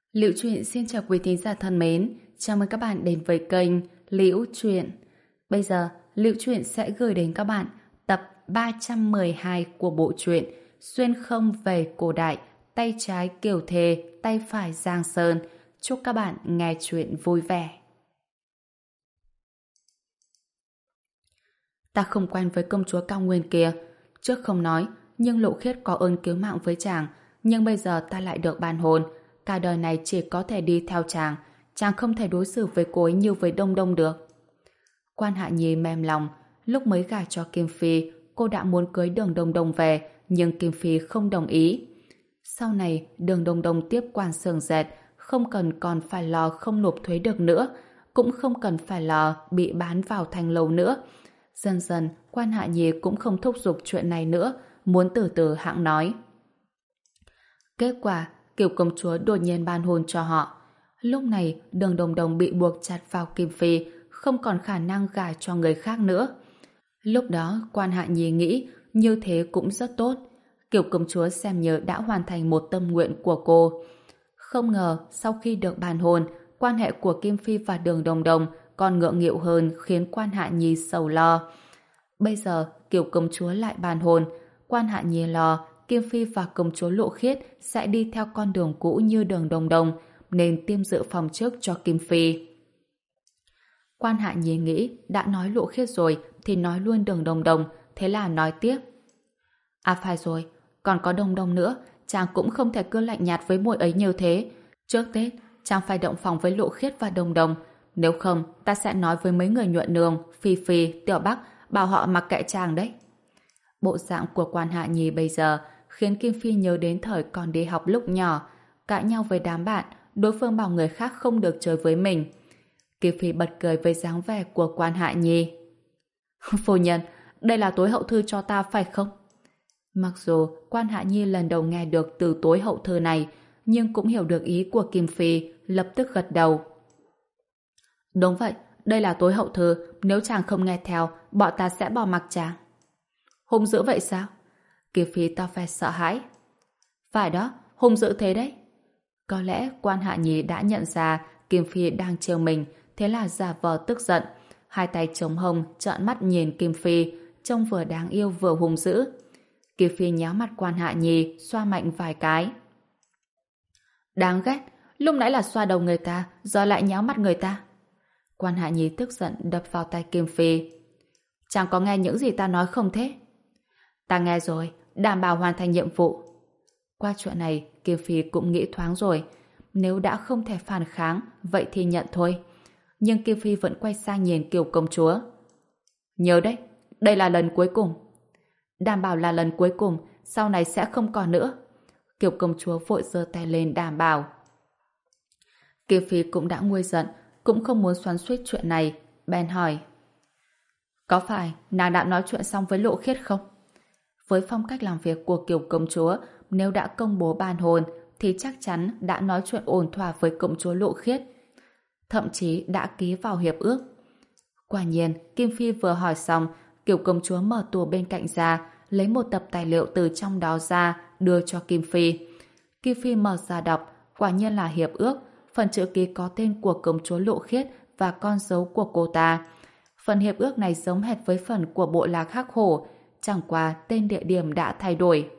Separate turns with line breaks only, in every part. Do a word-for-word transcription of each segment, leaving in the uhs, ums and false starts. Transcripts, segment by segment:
Liễu Chuyện xin chào quý thính giả thân mến, chào mừng các bạn đến với kênh Liễu Chuyện. Bây giờ, Liễu Chuyện sẽ gửi đến các bạn tập ba trăm mười hai của bộ truyện Xuyên không về cổ đại, tay trái Kiều Thề, tay phải Giang Sơn. Chúc các bạn nghe chuyện vui vẻ. Ta không quen với công chúa cao nguyên kia. Trước không nói, nhưng Lộ Khiết có ơn cứu mạng với chàng, nhưng bây giờ ta lại được ban hôn. Cả đời này chỉ có thể đi theo chàng, chàng không thể đối xử với cô ấy như với Đông Đông được. Quan Hạ Nhi mềm lòng, lúc mới gả cho Kim Phi, cô đã muốn cưới Đường Đông Đông về, nhưng Kim Phi không đồng ý. Sau này, Đường Đông Đông tiếp quản xưởng dệt, không cần còn phải lo không nộp thuế được nữa, cũng không cần phải lo bị bán vào thành lầu nữa. Dần dần, Quan Hạ Nhi cũng không thúc giục chuyện này nữa, muốn từ từ hãng nói. Kết quả, Kiều công chúa đột nhiên ban hôn cho họ. Lúc này, Đường Đồng Đồng bị buộc chặt vào Kim Phi, không còn khả năng gả cho người khác nữa. Lúc đó, Quan Hạ Nhi nghĩ như thế cũng rất tốt. Kiều công chúa xem như đã hoàn thành một tâm nguyện của cô. Không ngờ, sau khi được ban hôn, quan hệ của Kim Phi và Đường Đồng Đồng còn ngượng nghịu hơn, khiến Quan Hạ Nhi sầu lo. Bây giờ, Kiều công chúa lại ban hôn, Quan Hạ Nhi lo Kim Phi và công chúa Lộ Khiết sẽ đi theo con đường cũ như Đường Đồng Đồng, nên tiêm dự phòng trước cho Kim Phi. Quan Hạ Nhi nghĩ đã nói Lộ Khiết rồi thì nói luôn Đường Đồng Đồng, thế là nói tiếp. À phải rồi, còn có Đồng Đồng nữa, chàng cũng không thể cứ lạnh nhạt với muội ấy như thế. Trước Tết, chàng phải động phòng với Lộ Khiết và Đồng Đồng, nếu không ta sẽ nói với mấy người nhuận nương, Phi Phi, Tiểu Bắc, bảo họ mặc kệ chàng đấy. Bộ dạng của Quan Hạ Nhi bây giờ khiến Kim Phi nhớ đến thời còn đi học lúc nhỏ, cãi nhau với đám bạn, đối phương bảo người khác không được chơi với mình. Kim Phi bật cười với dáng vẻ của Quan Hạ Nhi. Phu nhân, đây là tối hậu thư cho ta phải không? Mặc dù Quan Hạ Nhi lần đầu nghe được từ tối hậu thư này, nhưng cũng hiểu được ý của Kim Phi, lập tức gật đầu. Đúng vậy, đây là tối hậu thư, nếu chàng không nghe theo, bọn ta sẽ bỏ mặc chàng. Hung dữ vậy sao? Kim Phi to vẻ sợ hãi. Phải đó, hung dữ thế đấy. Có lẽ Quan Hạ Nhi đã nhận ra Kim Phi đang trêu mình, thế là giả vờ tức giận. Hai tay chống hông, trợn mắt nhìn Kim Phi, trông vừa đáng yêu vừa hung dữ. Kim Phi nhéo mặt Quan Hạ Nhi, xoa mạnh vài cái. Đáng ghét, lúc nãy là xoa đầu người ta, giờ lại nhéo mặt người ta. Quan Hạ Nhi tức giận đập vào tay Kim Phi. Chàng có nghe những gì ta nói không thế? Ta nghe rồi, đảm bảo hoàn thành nhiệm vụ. Qua chuyện này, Kim Phi cũng nghĩ thoáng rồi. Nếu đã không thể phản kháng, vậy thì nhận thôi. Nhưng Kim Phi vẫn quay sang nhìn Kiều công chúa. Nhớ đấy, đây là lần cuối cùng. Đảm bảo là lần cuối cùng, sau này sẽ không còn nữa. Kiều công chúa vội giơ tay lên đảm bảo. Kim Phi cũng đã nguôi giận, cũng không muốn xoắn xuýt chuyện này, bèn hỏi. Có phải nàng đã nói chuyện xong với Lộ Khiết không? Với phong cách làm việc của Kiều công chúa, nếu đã công bố ban hôn thì chắc chắn đã nói chuyện ổn thỏa với công chúa Lộ Khiết. Thậm chí đã ký vào hiệp ước. Quả nhiên, Kim Phi vừa hỏi xong, Kiều công chúa mở tủ bên cạnh ra, lấy một tập tài liệu từ trong đó ra, đưa cho Kim Phi. Kim Phi mở ra đọc, quả nhiên là hiệp ước, phần chữ ký có tên của công chúa Lộ Khiết và con dấu của cô ta. Phần hiệp ước này giống hệt với phần của bộ lạc Hắc Hổ, chẳng qua tên địa điểm đã thay đổi.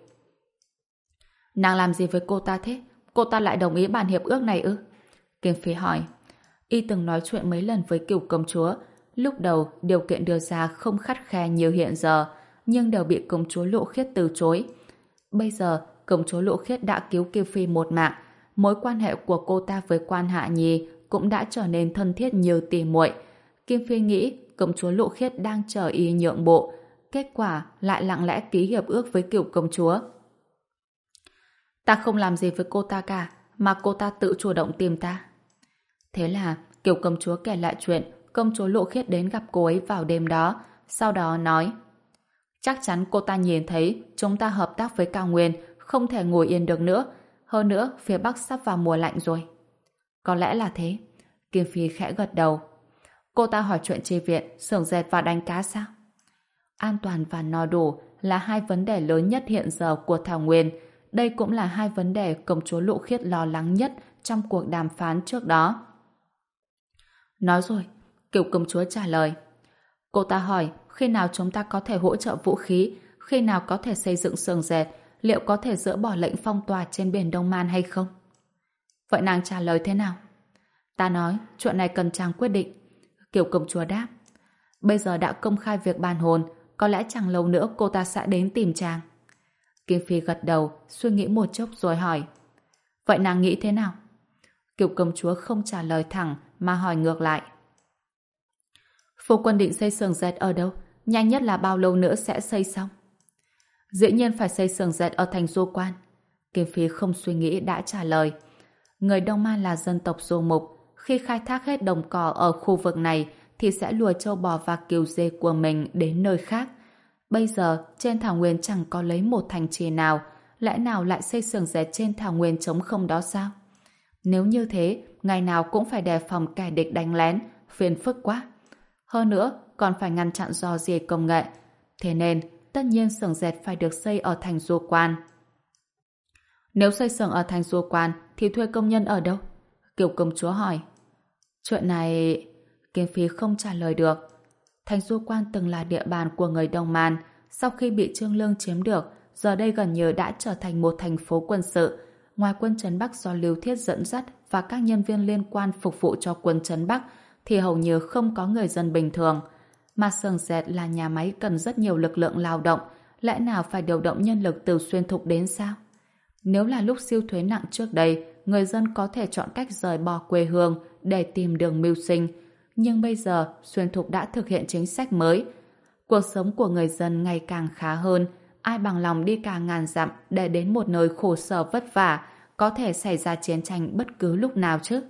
Nàng làm gì với cô ta thế? Cô ta lại đồng ý bản hiệp ước này ư? Kim Phi hỏi. Y từng nói chuyện mấy lần với Kiều công chúa. Lúc đầu điều kiện đưa ra không khắt khe như hiện giờ, nhưng đều bị công chúa Lộ Khiết từ chối. Bây giờ công chúa Lộ Khiết đã cứu Kim Phi một mạng, mối quan hệ của cô ta với Quan Hạ Nhi cũng đã trở nên thân thiết như tỉ muội. Kim Phi nghĩ công chúa Lộ Khiết đang chờ y nhượng bộ, kết quả lại lặng lẽ ký hiệp ước với Kiều công chúa. Ta không làm gì với cô ta cả, mà cô ta tự chủ động tìm ta. Thế là Kiều công chúa kể lại chuyện công chúa Lộ Khiết đến gặp cô ấy vào đêm đó, sau đó nói: chắc chắn cô ta nhìn thấy chúng ta hợp tác với Cao Nguyên, không thể ngồi yên được nữa. Hơn nữa, phía Bắc sắp vào mùa lạnh rồi. Có lẽ là thế. Kim Phi khẽ gật đầu. Cô ta hỏi chuyện chi viện, xưởng dệt và đánh cá sao? An toàn và no đủ là hai vấn đề lớn nhất hiện giờ của Thảo Nguyên. đây cũng là hai vấn đề công chúa Lộ Khiết lo lắng nhất trong cuộc đàm phán trước đó. Nói rồi, Kiều công chúa trả lời. Cô ta hỏi khi nào chúng ta có thể hỗ trợ vũ khí, khi nào có thể xây dựng sườn dệt, liệu có thể dỡ bỏ lệnh phong tỏa trên biển Đông Man hay không? Vậy nàng trả lời thế nào? Ta nói, chuyện này cần chàng quyết định. Kiều công chúa đáp. Bây giờ đã công khai việc bàn hôn, có lẽ chẳng lâu nữa cô ta sẽ đến tìm chàng. Kim Phi gật đầu, suy nghĩ một chốc rồi hỏi. Vậy nàng nghĩ thế nào? Kiều công chúa không trả lời thẳng mà hỏi ngược lại. Phu quân định xây sườn dệt ở đâu? Nhanh nhất là bao lâu nữa sẽ xây xong? Dĩ nhiên phải xây sườn dệt ở thành Du Quan. Kim Phi không suy nghĩ đã trả lời. Người Đông Man là dân tộc du mục, khi khai thác hết đồng cỏ ở khu vực này thì sẽ lùa trâu bò và kiều dê của mình đến nơi khác. Bây giờ trên thảo nguyên chẳng có lấy một thành trì nào, lẽ nào lại xây sườn dệt trên thảo nguyên trống không đó sao? Nếu như thế, ngày nào cũng phải đề phòng kẻ địch đánh lén, phiền phức quá. Hơn nữa, còn phải ngăn chặn rò rỉ công nghệ. Thế nên, tất nhiên xưởng dệt phải được xây ở thành Du Quan. Nếu xây xưởng ở thành Du Quan thì thuê công nhân ở đâu? Kiều công chúa hỏi. Chuyện này... Kim Phi không trả lời được. Thành Du Quan từng là địa bàn của người Đông Man, sau khi bị Trương Lương chiếm được, giờ đây gần như đã trở thành một thành phố quân sự. Ngoài quân trấn Bắc do Lưu Thiết dẫn dắt và các nhân viên liên quan phục vụ cho quân trấn Bắc, thì hầu như không có người dân bình thường. Mà xưởng dệt là nhà máy cần rất nhiều lực lượng lao động, lẽ nào phải điều động nhân lực từ xuyên thục đến sao? Nếu là lúc siêu thuế nặng trước đây, người dân có thể chọn cách rời bỏ quê hương để tìm đường mưu sinh. Nhưng bây giờ, xuyên thục đã thực hiện chính sách mới. Cuộc sống của người dân ngày càng khá hơn, ai bằng lòng đi cả ngàn dặm để đến một nơi khổ sở vất vả, có thể xảy ra chiến tranh bất cứ lúc nào chứ?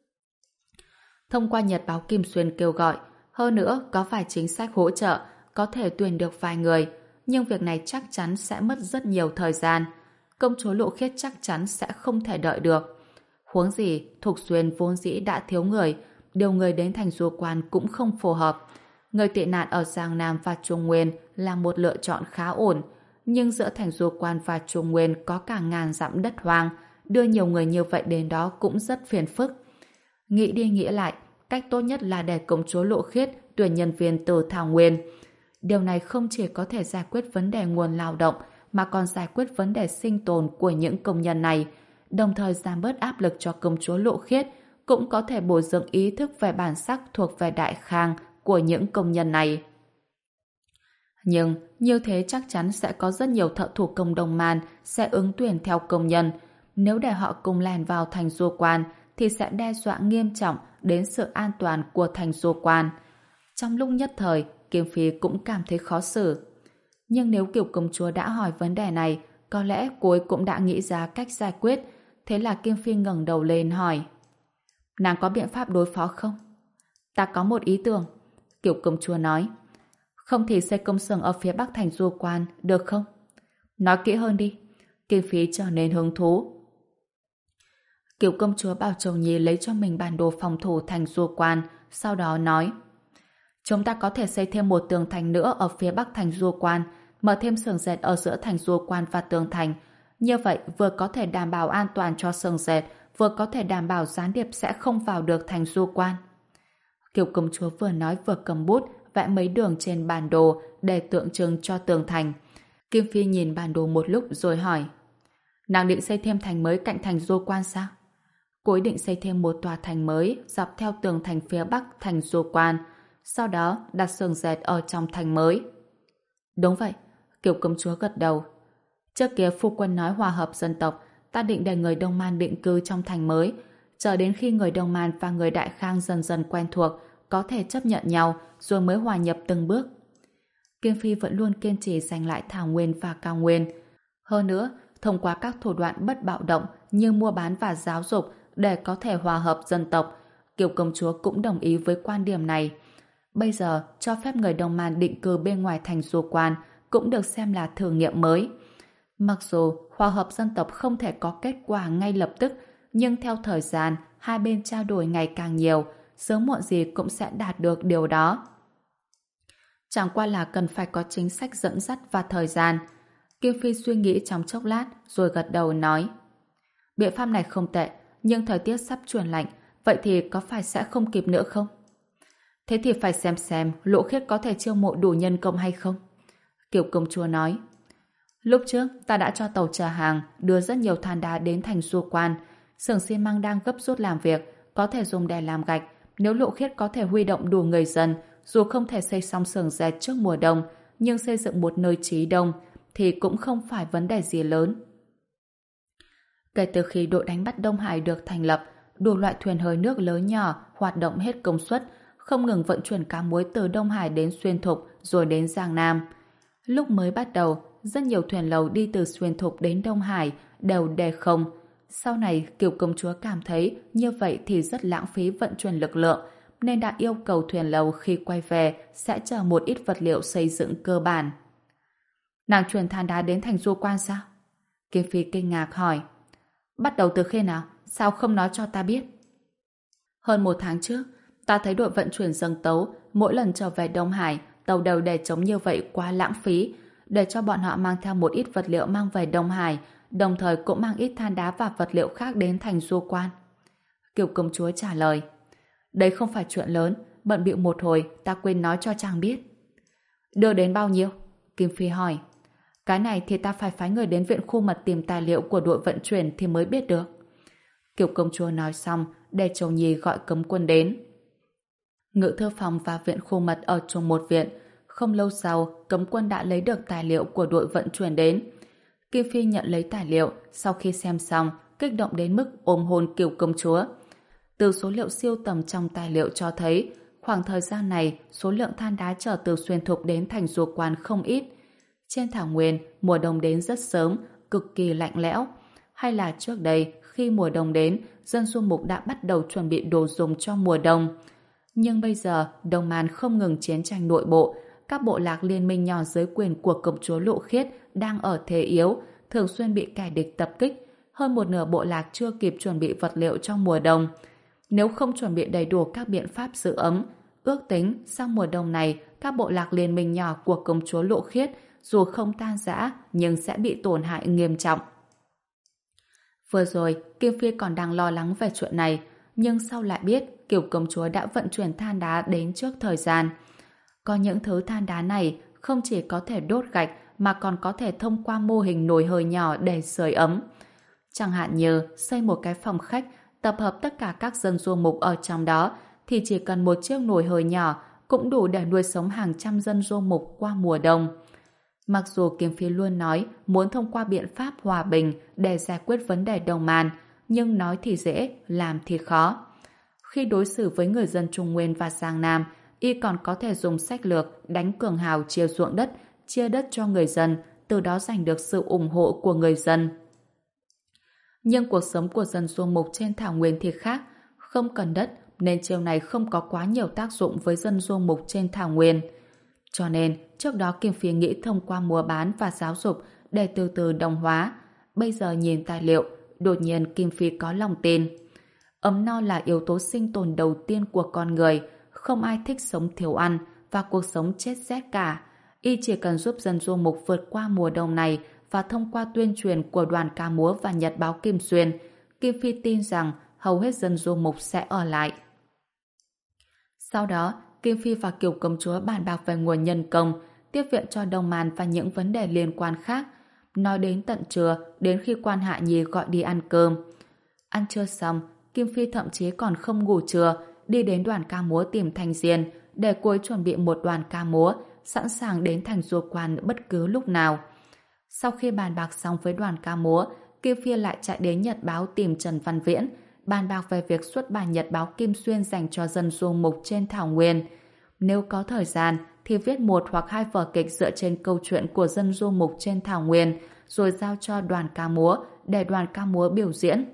Thông qua Nhật báo Kim Xuyên kêu gọi, hơn nữa có vài chính sách hỗ trợ, có thể tuyển được vài người, nhưng việc này chắc chắn sẽ mất rất nhiều thời gian. Công chúa Lộ Khiết chắc chắn sẽ không thể đợi được. Huống gì, Thục Xuyên vốn dĩ đã thiếu người, điều người đến thành Du Quan cũng không phù hợp. Người tị nạn ở Giang Nam và Trung Nguyên là một lựa chọn khá ổn, nhưng giữa thành Du Quan và Trung Nguyên có cả ngàn dặm đất hoang, đưa nhiều người như vậy đến đó cũng rất phiền phức. Nghĩ đi nghĩ lại, cách tốt nhất là để công chúa Lộ Khiết tuyển nhân viên từ Thảo Nguyên. Điều này không chỉ có thể giải quyết vấn đề nguồn lao động, mà còn giải quyết vấn đề sinh tồn của những công nhân này, đồng thời giảm bớt áp lực cho công chúa Lộ Khiết, cũng có thể bồi dưỡng ý thức về bản sắc thuộc về Đại Khang của những công nhân này. Nhưng như thế chắc chắn sẽ có rất nhiều thợ thủ công Đông Man sẽ ứng tuyển theo công nhân. Nếu để họ cùng lèn vào thành Du Quan thì sẽ đe dọa nghiêm trọng đến sự an toàn của thành Du Quan. Trong lúc nhất thời, Kim Phi cũng cảm thấy khó xử. Nhưng nếu Kiều công chúa đã hỏi vấn đề này, có lẽ cô ấy cũng đã nghĩ ra cách giải quyết. Thế là Kim Phi ngẩng đầu lên hỏi. Nàng có biện pháp đối phó không? Ta có một ý tưởng. Kiều công chúa nói. Không thì xây công xưởng ở phía bắc thành Du Quan, được không? Nói kỹ hơn đi. Kim Phi trở nên hứng thú. Kiều công chúa bảo Châu Nhi lấy cho mình bản đồ phòng thủ thành Du Quan, sau đó nói. Chúng ta có thể xây thêm một tường thành nữa ở phía bắc thành Du Quan, mở thêm xưởng dệt ở giữa thành Du Quan và tường thành. Như vậy vừa có thể đảm bảo an toàn cho xưởng dệt, vừa có thể đảm bảo gián điệp sẽ không vào được thành Du Quan. Kiều công chúa vừa nói vừa cầm bút vẽ mấy đường trên bản đồ để tượng trưng cho tường thành. Kim Phi nhìn bản đồ một lúc rồi hỏi. Nàng định xây thêm thành mới cạnh thành Du Quan sao? Cô ấy định xây thêm một tòa thành mới dọc theo tường thành phía bắc thành Du Quan, sau đó đặt xưởng dệt ở trong thành mới. Đúng vậy, Kiều công chúa gật đầu. Trước kia phu quân nói hòa hợp dân tộc, ta định để người Đông Man định cư trong thành mới, chờ đến khi người Đông Man và người Đại Khang dần dần quen thuộc, có thể chấp nhận nhau, rồi mới hòa nhập từng bước. Kim Phi vẫn luôn kiên trì giành lại Thảo Nguyên và Cao Nguyên. Hơn nữa, thông qua các thủ đoạn bất bạo động như mua bán và giáo dục để có thể hòa hợp dân tộc, Kiều công chúa cũng đồng ý với quan điểm này. Bây giờ, cho phép người Đông Man định cư bên ngoài thành Du Quan cũng được xem là thử nghiệm mới. Mặc dù hòa hợp dân tộc không thể có kết quả ngay lập tức, nhưng theo thời gian, hai bên trao đổi ngày càng nhiều, sớm muộn gì cũng sẽ đạt được điều đó. Chẳng qua là cần phải có chính sách dẫn dắt và thời gian. Kim Phi suy nghĩ trong chốc lát rồi gật đầu nói: biện pháp này không tệ, nhưng thời tiết sắp chuyển lạnh, vậy thì có phải sẽ không kịp nữa không? Thế thì phải xem xem Lộ Khiết có thể chiêu mộ đủ nhân công hay không. Kiều công chúa nói: lúc trước ta đã cho tàu chở hàng đưa rất nhiều than đá đến thành Du Quan. Xưởng xi măng đang gấp rút làm việc, có thể dùng để làm gạch. Nếu Lộ Khiết có thể huy động đủ người dân, dù không thể xây xong xưởng dệt trước mùa đông, nhưng xây dựng một nơi trú đông thì cũng không phải vấn đề gì lớn. Kể từ khi đội đánh bắt Đông Hải được thành lập, đủ loại thuyền hơi nước lớn nhỏ hoạt động hết công suất, không ngừng vận chuyển cá muối từ Đông Hải đến Xuyên Thục rồi đến Giang Nam. Lúc mới bắt đầu, rất nhiều thuyền lầu đi từ Xuyên Thục đến Đông Hải đều đề không. Sau này, Kiều công chúa cảm thấy như vậy thì rất lãng phí vận chuyển lực lượng, nên đã yêu cầu thuyền lầu khi quay về sẽ chở một ít vật liệu xây dựng cơ bản. Nàng chuyển than đá đến thành Du Quan sao? Kim Phi kinh ngạc hỏi. Bắt đầu từ khi nào? Sao không nói cho ta biết? Hơn một tháng trước, ta thấy đội vận chuyển dâng tấu mỗi lần trở về Đông Hải, tàu đều để trống như vậy quá lãng phí, để cho bọn họ mang theo một ít vật liệu mang về Đông Hải, đồng thời cũng mang ít than đá và vật liệu khác đến thành Du Quan. Kiều công chúa trả lời. Đấy không phải chuyện lớn, bận bịu một hồi ta quên nói cho chàng biết. Đưa đến bao nhiêu? Kim Phi hỏi. Cái này thì ta phải phái người đến viện khu mật tìm tài liệu của đội vận chuyển thì mới biết được. Kiều công chúa nói xong, để Châu Nhi gọi cấm quân đến. Ngự thư phòng và viện khu mật ở chung một viện. Không lâu sau, cấm quân đã lấy được tài liệu của đội vận chuyển đến. Kim Phi nhận lấy tài liệu, sau khi xem xong, kích động đến mức ôm hôn Kiều công chúa. Từ số liệu siêu tầm trong tài liệu cho thấy, khoảng thời gian này, số lượng than đá chở từ Xuyên Thục đến thành Du Quan không ít. Trên thảo nguyên, mùa đông đến rất sớm, cực kỳ lạnh lẽo. Hay là trước đây, khi mùa đông đến, dân du mục đã bắt đầu chuẩn bị đồ dùng cho mùa đông. Nhưng bây giờ, Đông Man không ngừng chiến tranh nội bộ, các bộ lạc liên minh nhỏ dưới quyền của công chúa Lộ Khiết đang ở thế yếu, thường xuyên bị kẻ địch tập kích. Hơn một nửa bộ lạc chưa kịp chuẩn bị vật liệu trong mùa đông. Nếu không chuẩn bị đầy đủ các biện pháp giữ ấm, ước tính sau mùa đông này, các bộ lạc liên minh nhỏ của công chúa Lộ Khiết dù không tan rã nhưng sẽ bị tổn hại nghiêm trọng. Vừa rồi, Kim Phi còn đang lo lắng về chuyện này, nhưng sau lại biết Kiều công chúa đã vận chuyển than đá đến trước thời gian. Có những thứ than đá này không chỉ có thể đốt gạch mà còn có thể thông qua mô hình nồi hơi nhỏ để sưởi ấm. Chẳng hạn như xây một cái phòng khách, tập hợp tất cả các dân du mục ở trong đó thì chỉ cần một chiếc nồi hơi nhỏ cũng đủ để nuôi sống hàng trăm dân du mục qua mùa đông. Mặc dù Kiếm Phi luôn nói muốn thông qua biện pháp hòa bình để giải quyết vấn đề Đông Man, nhưng nói thì dễ, làm thì khó. Khi đối xử với người dân Trung Nguyên và Giang Nam, y còn có thể dùng sách lược đánh cường hào chia ruộng đất, chia đất cho người dân, từ đó giành được sự ủng hộ của người dân. Nhưng cuộc sống của dân du mục trên thảo nguyên thì khác, không cần đất nên chiêu này không có quá nhiều tác dụng với dân du mục trên thảo nguyên. Cho nên, trước đó Kim Phi nghĩ thông qua mua bán và giáo dục để từ từ đồng hóa. Bây giờ nhìn tài liệu, đột nhiên Kim Phi có lòng tin. Ấm no là yếu tố sinh tồn đầu tiên của con người, không ai thích sống thiếu ăn và cuộc sống chết rét cả. Y chỉ cần giúp dân du mục vượt qua mùa đông này và thông qua tuyên truyền của đoàn ca múa và nhật báo Kim Xuyên, Kim Phi tin rằng hầu hết dân du mục sẽ ở lại. Sau đó, Kim Phi và Kiều công chúa bàn bạc về nguồn nhân công, tiếp viện cho Đông Man và những vấn đề liên quan khác. Nói đến tận trưa, đến khi quan Hạ Nhi gọi đi ăn cơm. Ăn trưa xong, Kim Phi thậm chí còn không ngủ trưa, đi đến đoàn ca múa tìm Thanh Diên để cô ấy chuẩn bị một đoàn ca múa, sẵn sàng đến thành Du Quan bất cứ lúc nào. Sau khi bàn bạc xong với đoàn ca múa, Kim Phi lại chạy đến Nhật báo tìm Trần Văn Viễn, bàn bạc về việc xuất bản Nhật báo Kim Xuyên dành cho dân du mục trên thảo nguyên. Nếu có thời gian thì viết một hoặc hai vở kịch dựa trên câu chuyện của dân du mục trên thảo nguyên, rồi giao cho đoàn ca múa để đoàn ca múa biểu diễn.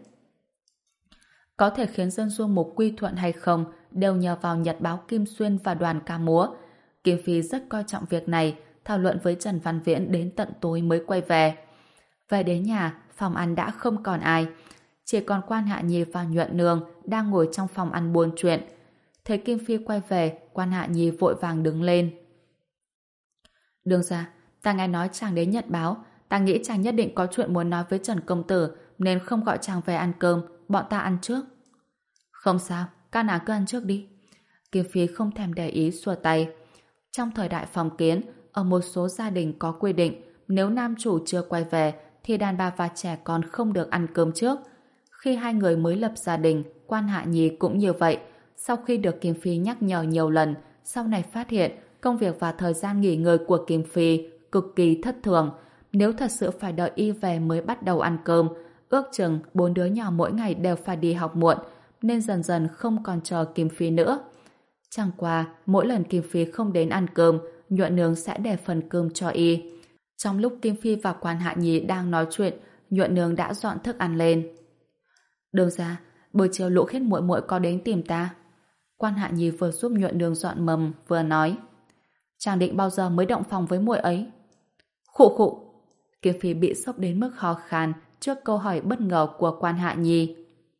Có thể khiến dân du mục quy thuận hay không đều nhờ vào Nhật báo Kim Xuyên và đoàn ca múa. Kim Phi rất coi trọng việc này, thảo luận với Trần Văn Viễn đến tận tối mới quay về. Về đến nhà, phòng ăn đã không còn ai. Chỉ còn quan Hạ Nhi và Nhuận Nương đang ngồi trong phòng ăn buôn chuyện. Thấy Kim Phi quay về, quan Hạ Nhi vội vàng đứng lên. Đường ra, ta nghe nói chàng đến Nhật báo, Ta nghĩ chàng nhất định có chuyện muốn nói với Trần Công Tử nên không gọi chàng về ăn cơm, bọn ta ăn trước. Không sao, các nàng cứ ăn trước đi. Kim Phi không thèm để ý xua tay. Trong thời đại phong kiến, ở một số gia đình có quy định nếu nam chủ chưa quay về thì đàn bà và trẻ con không được ăn cơm trước. Khi hai người mới lập gia đình, Quan Hạ Nhi cũng như vậy. Sau khi được Kim Phi nhắc nhở nhiều lần, sau này phát hiện công việc và thời gian nghỉ ngơi của Kim Phi cực kỳ thất thường. Nếu thật sự phải đợi y về mới bắt đầu ăn cơm, ước chừng bốn đứa nhỏ mỗi ngày đều phải đi học muộn, nên dần dần không còn chờ Kim Phi nữa. Chẳng qua, mỗi lần Kim Phi không đến ăn cơm, Nhuận Nương sẽ để phần cơm cho y. Trong lúc Kim Phi và Quan Hạ Nhi đang nói chuyện, Nhuận Nương đã dọn thức ăn lên. Đường ra, buổi chiều Lũ Khiết muội muội có đến tìm ta. Quan Hạ Nhi vừa giúp Nhuận Nương dọn mầm, vừa nói. Chàng định bao giờ mới động phòng với muội ấy? Khụ khụ. Kim Phi bị sốc đến mức ho khan trước câu hỏi bất ngờ của Quan Hạ Nhi.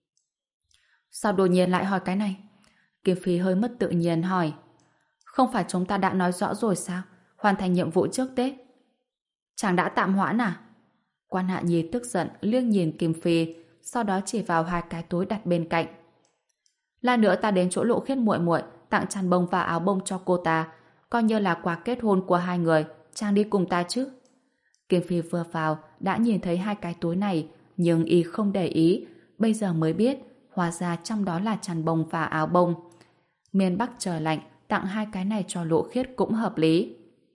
Sao đột nhiên lại hỏi cái này? Kim Phi hơi mất tự nhiên hỏi. Không phải chúng ta đã nói rõ rồi sao? Hoàn thành nhiệm vụ trước Tết. Chàng đã tạm hoãn à? Quan Hạ Nhi tức giận liếc nhìn Kim Phi, sau đó chỉ vào hai cái túi đặt bên cạnh. Lát nữa ta đến chỗ Lộ Khiết muội muội tặng chăn bông và áo bông cho cô ta, coi như là quà kết hôn của hai người. Chàng đi cùng ta chứ? Kim Phi vừa vào đã nhìn thấy hai cái túi này, nhưng y không để ý, bây giờ mới biết hóa ra trong đó là chăn bông và áo bông. Miền Bắc trời lạnh, tặng hai cái này cho Lộ Khiết cũng hợp lý.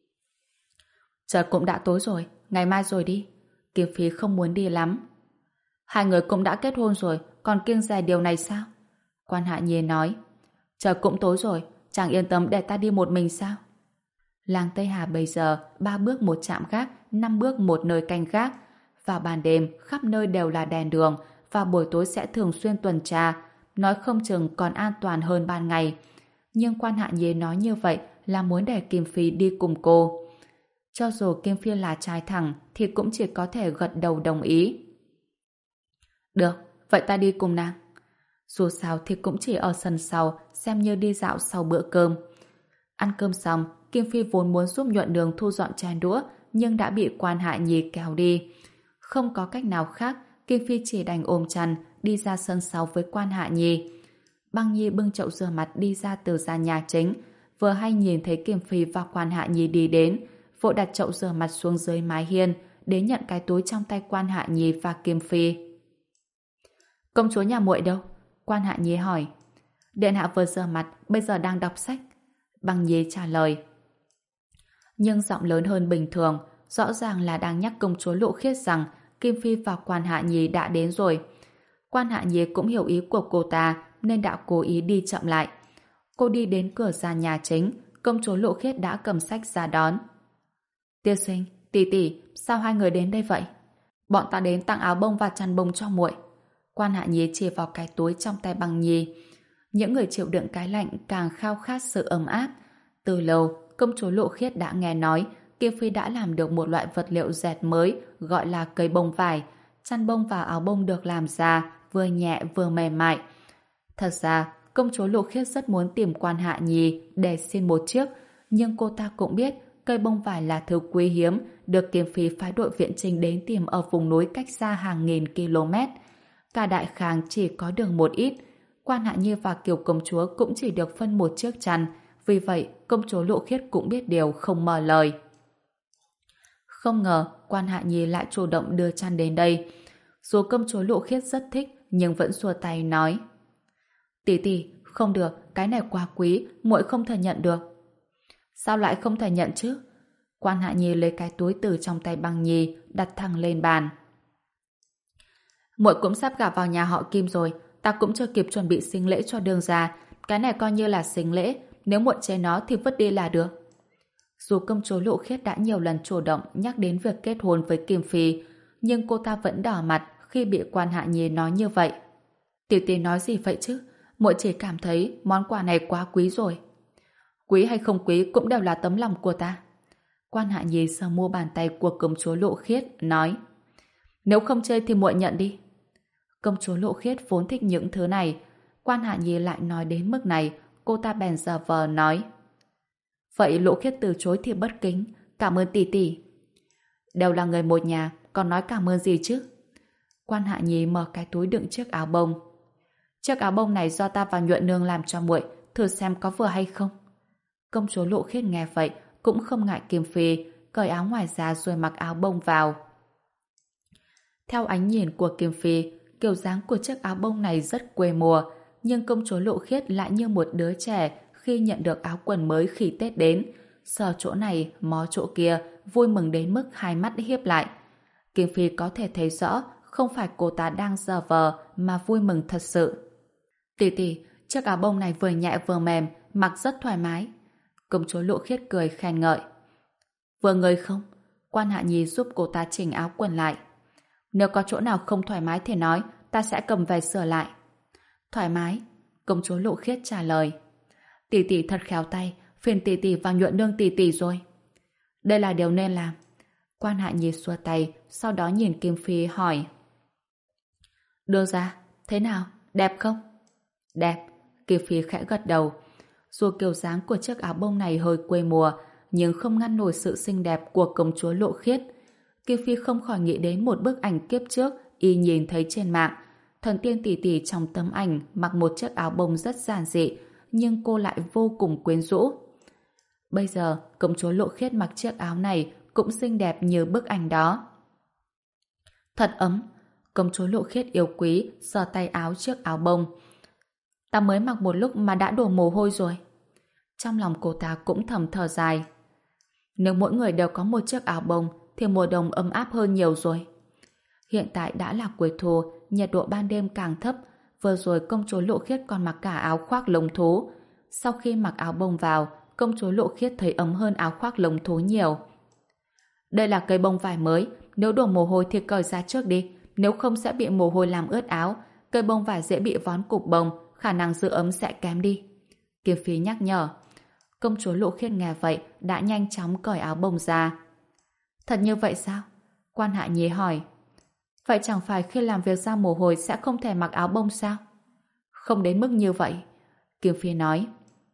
Trời cũng đã tối rồi, ngày mai rồi đi. Kim Phi không muốn đi lắm. Hai người cũng đã kết hôn rồi, còn kiêng dè điều này sao? Quan Hạ Nhi nói. Trời cũng tối rồi, chàng yên tâm để ta đi một mình sao? Làng Tây Hà bây giờ ba bước một trạm gác, năm bước một nơi canh gác. Vào ban đêm, khắp nơi đều là đèn đường, và buổi tối sẽ thường xuyên tuần tra, nói không chừng còn an toàn hơn ban ngày. Nhưng Quan Hạ Nhi nói như vậy là muốn để Kim Phi đi cùng cô. Cho dù Kim Phi là trai thẳng thì cũng chỉ có thể gật đầu đồng ý. Được, vậy ta đi cùng nàng. Dù sao thì cũng chỉ ở sân sau, xem như đi dạo sau bữa cơm. Ăn cơm xong, Kim Phi vốn muốn giúp Nhuận Nương thu dọn chén đũa, nhưng đã bị Quan Hạ Nhi kéo đi. Không có cách nào khác, Kim Phi chỉ đành ôm chăn, đi ra sân sau với Quan Hạ Nhi. Băng Nhi bưng chậu rửa mặt đi ra từ gian nhà chính, vừa hay nhìn thấy Kim Phi và Quan Hạ Nhi đi đến, vội đặt chậu rửa mặt xuống dưới mái hiên, đến nhận cái túi trong tay Quan Hạ Nhi và Kim Phi. Công chúa nhà muội đâu? Quan Hạ Nhi hỏi. Điện hạ vừa rửa mặt, bây giờ đang đọc sách. Băng Nhi trả lời. Nhưng giọng lớn hơn bình thường, rõ ràng là đang nhắc công chúa Lộ Khiết rằng Kim Phi và Quan Hạ Nhi đã đến rồi. Quan Hạ Nhi cũng hiểu ý của cô ta nên đã cố ý đi chậm lại. Cô đi đến cửa ra nhà chính, công chúa Lộ Khiết đã cầm sách ra đón. Tiên sinh, tỷ tỷ, sao hai người đến đây vậy? Bọn ta đến tặng áo bông và chăn bông cho muội. Quan Hạ Nhi chỉ vào cái túi trong tay Băng Nhi. Những người chịu đựng cái lạnh càng khao khát sự ấm áp. Từ lâu, công chúa Lộ Khiết đã nghe nói Kim Phi đã làm được một loại vật liệu dệt mới gọi là cây bông vải. Chăn bông và áo bông được làm ra vừa nhẹ vừa mềm mại. Thật ra, công chúa Lộ Khiết rất muốn tìm Quan Hạ Nhi để xin một chiếc, nhưng cô ta cũng biết cây bông vải là thứ quý hiếm, được Kim Phi phái đội viện trình đến tìm ở vùng núi cách xa hàng nghìn km. Cả đại khang chỉ có đường một ít. Quan Hạ Nhi và Kiều công chúa cũng chỉ được phân một chiếc chăn, vì vậy công chúa Lộ Khiết cũng biết điều không mở lời. Không ngờ Quan Hạ Nhi lại chủ động đưa chăn đến đây. Dù công chúa Lộ Khiết rất thích, nhưng vẫn xua tay nói: Tỷ tỷ, không được, cái này quá quý, muội không thể nhận được. Sao lại không thể nhận chứ? Quan Hạ Nhi lấy cái túi từ trong tay Băng Nhi, đặt thẳng lên bàn. Muội cũng sắp gả vào nhà họ Kim rồi, ta cũng chưa kịp chuẩn bị sính lễ cho đường gia, cái này coi như là sính lễ, nếu muội chế nó thì vứt đi là được. Dù công chúa Lộ Khiết đã nhiều lần chủ động nhắc đến việc kết hôn với Kim Phi, nhưng cô ta vẫn đỏ mặt khi bị Quan Hạ Nhi nói như vậy. Tỷ tỷ nói gì vậy chứ? Muội chỉ cảm thấy món quà này quá quý rồi. Quý hay không quý cũng đều là tấm lòng của ta. Quan Hạ Nhi sờ mua bàn tay của công chúa Lộ Khiết, nói: Nếu không chơi thì muội nhận đi. Công chúa Lộ Khiết vốn thích những thứ này, Quan Hạ Nhi lại nói đến mức này, cô ta bèn giả vờ nói: Vậy Lộ Khiết từ chối thì bất kính, cảm ơn tỷ tỷ. Đều là người một nhà, còn nói cảm ơn gì chứ? Quan Hạ Nhi mở cái túi đựng chiếc áo bông. Chiếc áo bông này do ta và Nhuận Nương làm cho muội, thử xem có vừa hay không. Công chúa Lộ Khiết nghe vậy cũng không ngại Kim Phi, cởi áo ngoài ra rồi mặc áo bông vào. Theo ánh nhìn của Kim Phi, kiểu dáng của chiếc áo bông này rất quê mùa, nhưng công chúa Lộ Khiết lại như một đứa trẻ khi nhận được áo quần mới khi Tết đến, sờ chỗ này, mó chỗ kia, vui mừng đến mức hai mắt híp lại. Kim Phi có thể thấy rõ không phải cô ta đang giở vờ mà vui mừng thật sự. Tỷ tỷ, chiếc áo bông này vừa nhẹ vừa mềm, mặc rất thoải mái. Công chúa Lộ Khiết cười khen ngợi. Vừa người không? Quan Hạ Nhi giúp cô ta chỉnh áo quần lại. Nếu có chỗ nào không thoải mái thì nói, ta sẽ cầm về sửa lại. Thoải mái? Công chúa Lộ Khiết trả lời. Tỷ tỷ thật khéo tay, phiền tỷ tỷ và Nhuận Nương tỷ tỷ rồi. Đây là điều nên làm. Quan Hạ Nhi xua tay, sau đó nhìn Kim Phi hỏi. Đưa ra, thế nào? Đẹp không? Đẹp. Kim Phi khẽ gật đầu. Dù kiểu dáng của chiếc áo bông này hơi quê mùa, nhưng không ngăn nổi sự xinh đẹp của công chúa Lộ Khiết. Kim Phi không khỏi nghĩ đến một bức ảnh kiếp trước y nhìn thấy trên mạng. Thần tiên tỷ tỷ trong tấm ảnh mặc một chiếc áo bông rất giản dị, nhưng cô lại vô cùng quyến rũ. Bây giờ, công chúa Lộ Khiết mặc chiếc áo này cũng xinh đẹp như bức ảnh đó. Thật ấm. Công chúa Lộ Khiết yêu quý sờ tay áo chiếc áo bông. Ta mới mặc một lúc mà đã đổ mồ hôi rồi. Trong lòng cô ta cũng thầm thở dài. Nếu mỗi người đều có một chiếc áo bông thì mùa đông ấm áp hơn nhiều rồi. Hiện tại đã là cuối thu, nhiệt độ ban đêm càng thấp. Vừa rồi công chúa Lộ Khiết còn mặc cả áo khoác lông thú. Sau khi mặc áo bông vào, công chúa Lộ Khiết thấy ấm hơn áo khoác lông thú nhiều. Đây là cây bông vải mới, nếu đổ mồ hôi thì cởi ra trước đi, nếu không sẽ bị mồ hôi làm ướt áo. Cây bông vải dễ bị vón cục bông, khả năng giữ ấm sẽ kém đi. Kim Phi nhắc nhở. Công chúa Lộ Khiết nghe vậy đã nhanh chóng cởi áo bông ra. Thật như vậy sao? Quan Hạ Nhi hỏi. Vậy chẳng phải khi làm việc ra mồ hôi sẽ không thể mặc áo bông sao? Không đến mức như vậy. Kim Phi nói.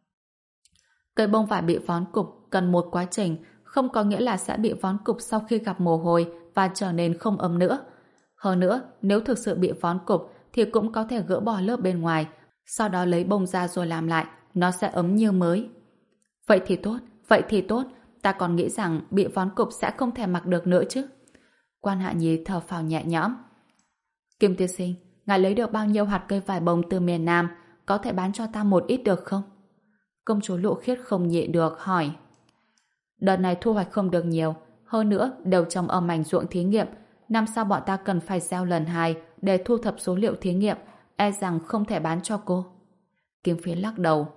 Cây bông vải bị vón cục cần một quá trình, không có nghĩa là sẽ bị vón cục sau khi gặp mồ hôi và trở nên không ấm nữa. Hơn nữa, nếu thực sự bị vón cục thì cũng có thể gỡ bỏ lớp bên ngoài, sau đó lấy bông ra rồi làm lại, nó sẽ ấm như mới. Vậy thì tốt, vậy thì tốt, ta còn nghĩ rằng bị vón cục sẽ không thể mặc được nữa chứ. Quan Hạ Nhi thở phào nhẹ nhõm. Kim tiên sinh, ngài lấy được bao nhiêu hạt cây vải bông từ miền Nam, có thể bán cho ta một ít được không? Công chúa Lộ Khiết không nhịn được hỏi. Đợt này thu hoạch không được nhiều, hơn nữa đều trồng ở mảnh ruộng thí nghiệm, năm sau bọn ta cần phải gieo lần hai để thu thập số liệu thí nghiệm, e rằng không thể bán cho cô. Kim Phi lắc đầu.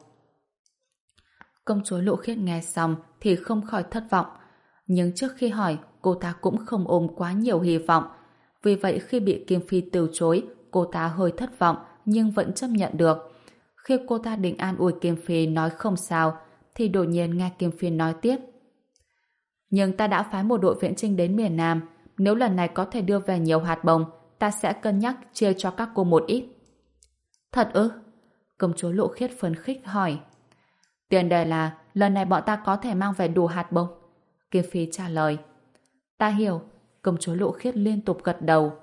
Công chúa Lộ Khiết nghe xong thì không khỏi thất vọng, nhưng trước khi hỏi cô ta cũng không ôm quá nhiều hy vọng, vì vậy khi bị Kim Phi từ chối cô ta hơi thất vọng nhưng vẫn chấp nhận được. Khi cô ta định an ủi Kim Phi nói không sao thì đột nhiên nghe Kim Phi nói tiếp. Nhưng ta đã phái một đội viễn chinh đến miền Nam, nếu lần này có thể đưa về nhiều hạt bông, ta sẽ cân nhắc chia cho các cô một ít. Thật ư? Công chúa Lộ Khiết phấn khích hỏi. Tiền đề là lần này bọn ta có thể mang về đủ hạt bông. Kim Phi trả lời. Ta hiểu. Công chúa Lộ Khiết liên tục gật đầu.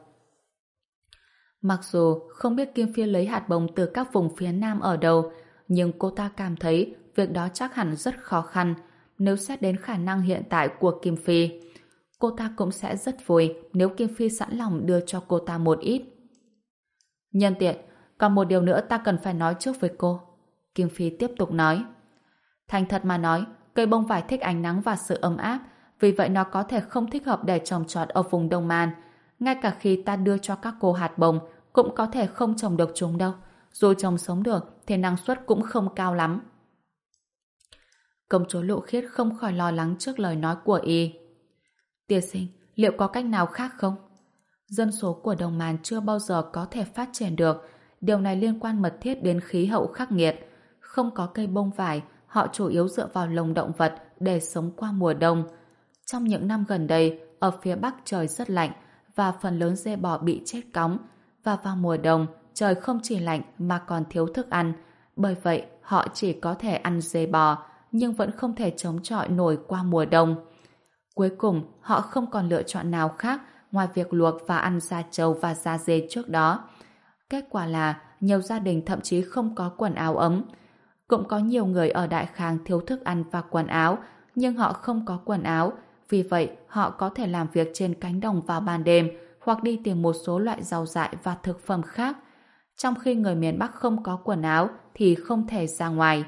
Mặc dù không biết Kim Phi lấy hạt bông từ các vùng phía Nam ở đâu, nhưng cô ta cảm thấy việc đó chắc hẳn rất khó khăn. Nếu xét đến khả năng hiện tại của Kim Phi, cô ta cũng sẽ rất vui nếu Kim Phi sẵn lòng đưa cho cô ta một ít. Nhân tiện, còn một điều nữa ta cần phải nói trước với cô. Kim Phi tiếp tục nói. Thành thật mà nói, cây bông vải thích ánh nắng và sự ấm áp, vì vậy nó có thể không thích hợp để trồng trọt ở vùng Đông Man. Ngay cả khi ta đưa cho các cô hạt bông, cũng có thể không trồng được chúng đâu. Dù trồng sống được, thì năng suất cũng không cao lắm. Công chúa Lộ Khiết không khỏi lo lắng trước lời nói của y. Tiên sinh, liệu có cách nào khác không? Dân số của Đông Man chưa bao giờ có thể phát triển được. Điều này liên quan mật thiết đến khí hậu khắc nghiệt. Không có cây bông vải, họ chủ yếu dựa vào lông động vật để sống qua mùa đông. Trong những năm gần đây, ở phía Bắc trời rất lạnh và phần lớn dê bò bị chết cóng. Và vào mùa đông, trời không chỉ lạnh mà còn thiếu thức ăn. Bởi vậy, họ chỉ có thể ăn dê bò, nhưng vẫn không thể chống chọi nổi qua mùa đông. Cuối cùng, họ không còn lựa chọn nào khác ngoài việc luộc và ăn da trâu và da dê trước đó. Kết quả là nhiều gia đình thậm chí không có quần áo ấm. Cũng có nhiều người ở Đại Khang thiếu thức ăn và quần áo, nhưng họ không có quần áo, vì vậy họ có thể làm việc trên cánh đồng vào ban đêm hoặc đi tìm một số loại rau dại và thực phẩm khác. Trong khi người miền Bắc không có quần áo thì không thể ra ngoài.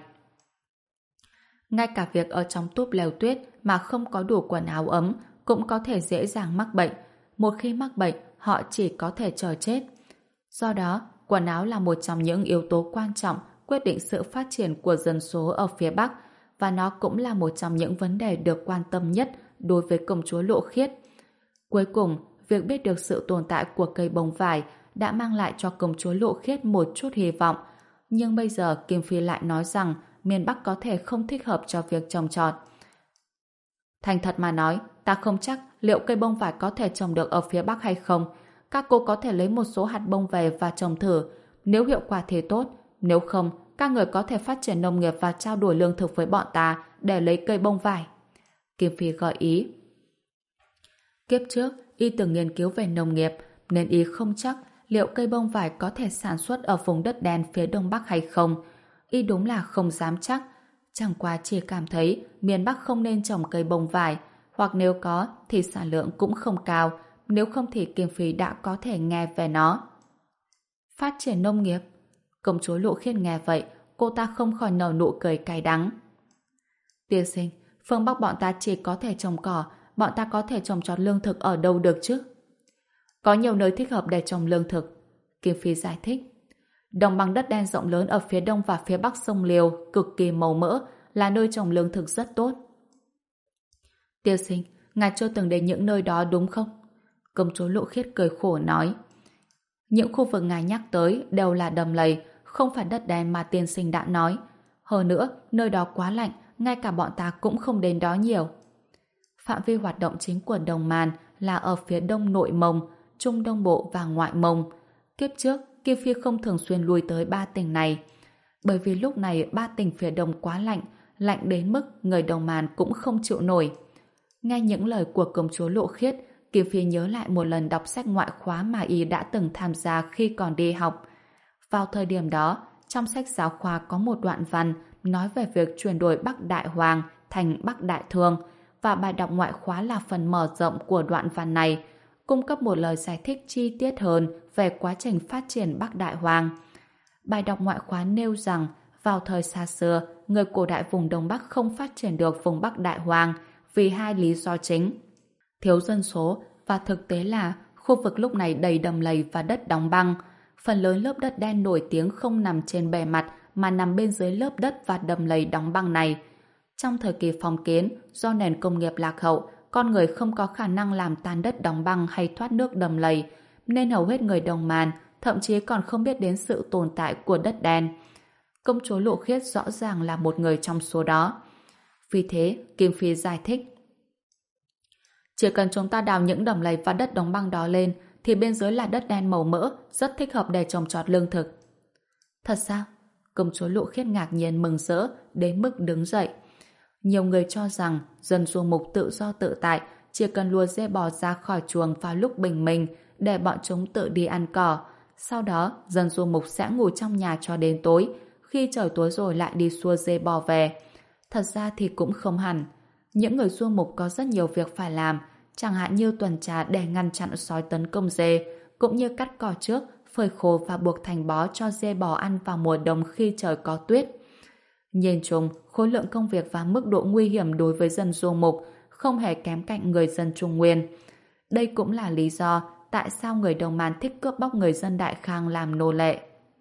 Ngay cả việc ở trong túp lều tuyết mà không có đủ quần áo ấm cũng có thể dễ dàng mắc bệnh. Một khi mắc bệnh, họ chỉ có thể chờ chết. Do đó, quần áo là một trong những yếu tố quan trọng quyết định sự phát triển của dân số ở phía Bắc, và nó cũng là một trong những vấn đề được quan tâm nhất đối với công chúa Lộ Khiết. Cuối cùng, việc biết được sự tồn tại của cây bông vải đã mang lại cho công chúa Lộ Khiết một chút hy vọng. Nhưng bây giờ Kim Phi lại nói rằng miền Bắc có thể không thích hợp cho việc trồng trọt. Thành thật mà nói, ta không chắc liệu cây bông vải có thể trồng được ở phía Bắc hay không. Các cô có thể lấy một số hạt bông về và trồng thử. Nếu hiệu quả thì tốt, nếu không, các người có thể phát triển nông nghiệp và trao đổi lương thực với bọn ta để lấy cây bông vải. Kim Phi gợi ý. Kiếp trước, y từng nghiên cứu về nông nghiệp, nên y không chắc liệu cây bông vải có thể sản xuất ở vùng đất đen phía đông bắc hay không. Y đúng là không dám chắc. Chẳng qua chỉ cảm thấy miền Bắc không nên trồng cây bông vải, hoặc nếu có thì sản lượng cũng không cao, nếu không thì Kim Phi đã có thể nghe về nó. Phát triển nông nghiệp? Công chúa Lộ Khiết nghe vậy, cô ta không khỏi nở nụ cười cay đắng. Tiên sinh, phương Bắc bọn ta chỉ có thể trồng cỏ, bọn ta có thể trồng trọt lương thực ở đâu được chứ? Có nhiều nơi thích hợp để trồng lương thực. Kim Phi giải thích. Đồng bằng đất đen rộng lớn ở phía đông và phía bắc sông Liêu cực kỳ màu mỡ, là nơi trồng lương thực rất tốt. Tiên sinh, ngài chưa từng đến những nơi đó đúng không? Công chúa Lộ Khiết cười khổ nói. Những khu vực ngài nhắc tới đều là đầm lầy, không phải đất đen mà tiên sinh đã nói. Hơn nữa, nơi đó quá lạnh, ngay cả bọn ta cũng không đến đó nhiều. Phạm vi hoạt động chính của Đồng Màn là ở phía đông nội Mông, Trung Đông Bộ và ngoại Mông. Kiếp trước, Kim Phi không thường xuyên lui tới ba tỉnh này. Bởi vì lúc này ba tỉnh phía đông quá lạnh, lạnh đến mức người Đồng Màn cũng không chịu nổi. Nghe những lời của công chúa Lộ Khiết, Kim Phi nhớ lại một lần đọc sách ngoại khóa mà y đã từng tham gia khi còn đi học. Vào thời điểm đó, trong sách giáo khoa có một đoạn văn nói về việc chuyển đổi Bắc Đại Hoàng thành Bắc Đại Thương, và bài đọc ngoại khóa là phần mở rộng của đoạn văn này, cung cấp một lời giải thích chi tiết hơn về quá trình phát triển Bắc Đại Hoàng. Bài đọc ngoại khóa nêu rằng vào thời xa xưa, người cổ đại vùng Đông Bắc không phát triển được vùng Bắc Đại Hoàng vì hai lý do chính: thiếu dân số, và thực tế là khu vực lúc này đầy đầm lầy và đất đóng băng. Phần lớn lớp đất đen nổi tiếng không nằm trên bề mặt mà nằm bên dưới lớp đất và đầm lầy đóng băng này. Trong thời kỳ phong kiến, do nền công nghiệp lạc hậu, con người không có khả năng làm tan đất đóng băng hay thoát nước đầm lầy, nên hầu hết người Đồng Màn thậm chí còn không biết đến sự tồn tại của đất đen. Công chúa Lộ Khiết rõ ràng là một người trong số đó. Vì thế, Kim Phi giải thích. Chỉ cần chúng ta đào những đầm lầy và đất đóng băng đó lên, thì bên dưới là đất đen màu mỡ, rất thích hợp để trồng trọt lương thực. Thật sao? Công chúa Lộ Khiết ngạc nhiên mừng rỡ đến mức đứng dậy. Nhiều người cho rằng dân du mục tự do tự tại, chỉ cần lùa dê bò ra khỏi chuồng vào lúc bình minh để bọn chúng tự đi ăn cỏ. Sau đó, dân du mục sẽ ngủ trong nhà cho đến tối, khi trời tối rồi lại đi xua dê bò về. Thật ra thì cũng không hẳn. Những người du mục có rất nhiều việc phải làm, chẳng hạn như tuần tra để ngăn chặn sói tấn công dê, cũng như cắt cỏ trước, phơi khô và buộc thành bó cho dê bò ăn vào mùa đông khi trời có tuyết. Nhìn chung, khối lượng công việc và mức độ nguy hiểm đối với dân du mục không hề kém cạnh người dân Trung Nguyên. Đây cũng là lý do tại sao người Đồng Màn thích cướp bóc người dân Đại Khang làm nô lệ.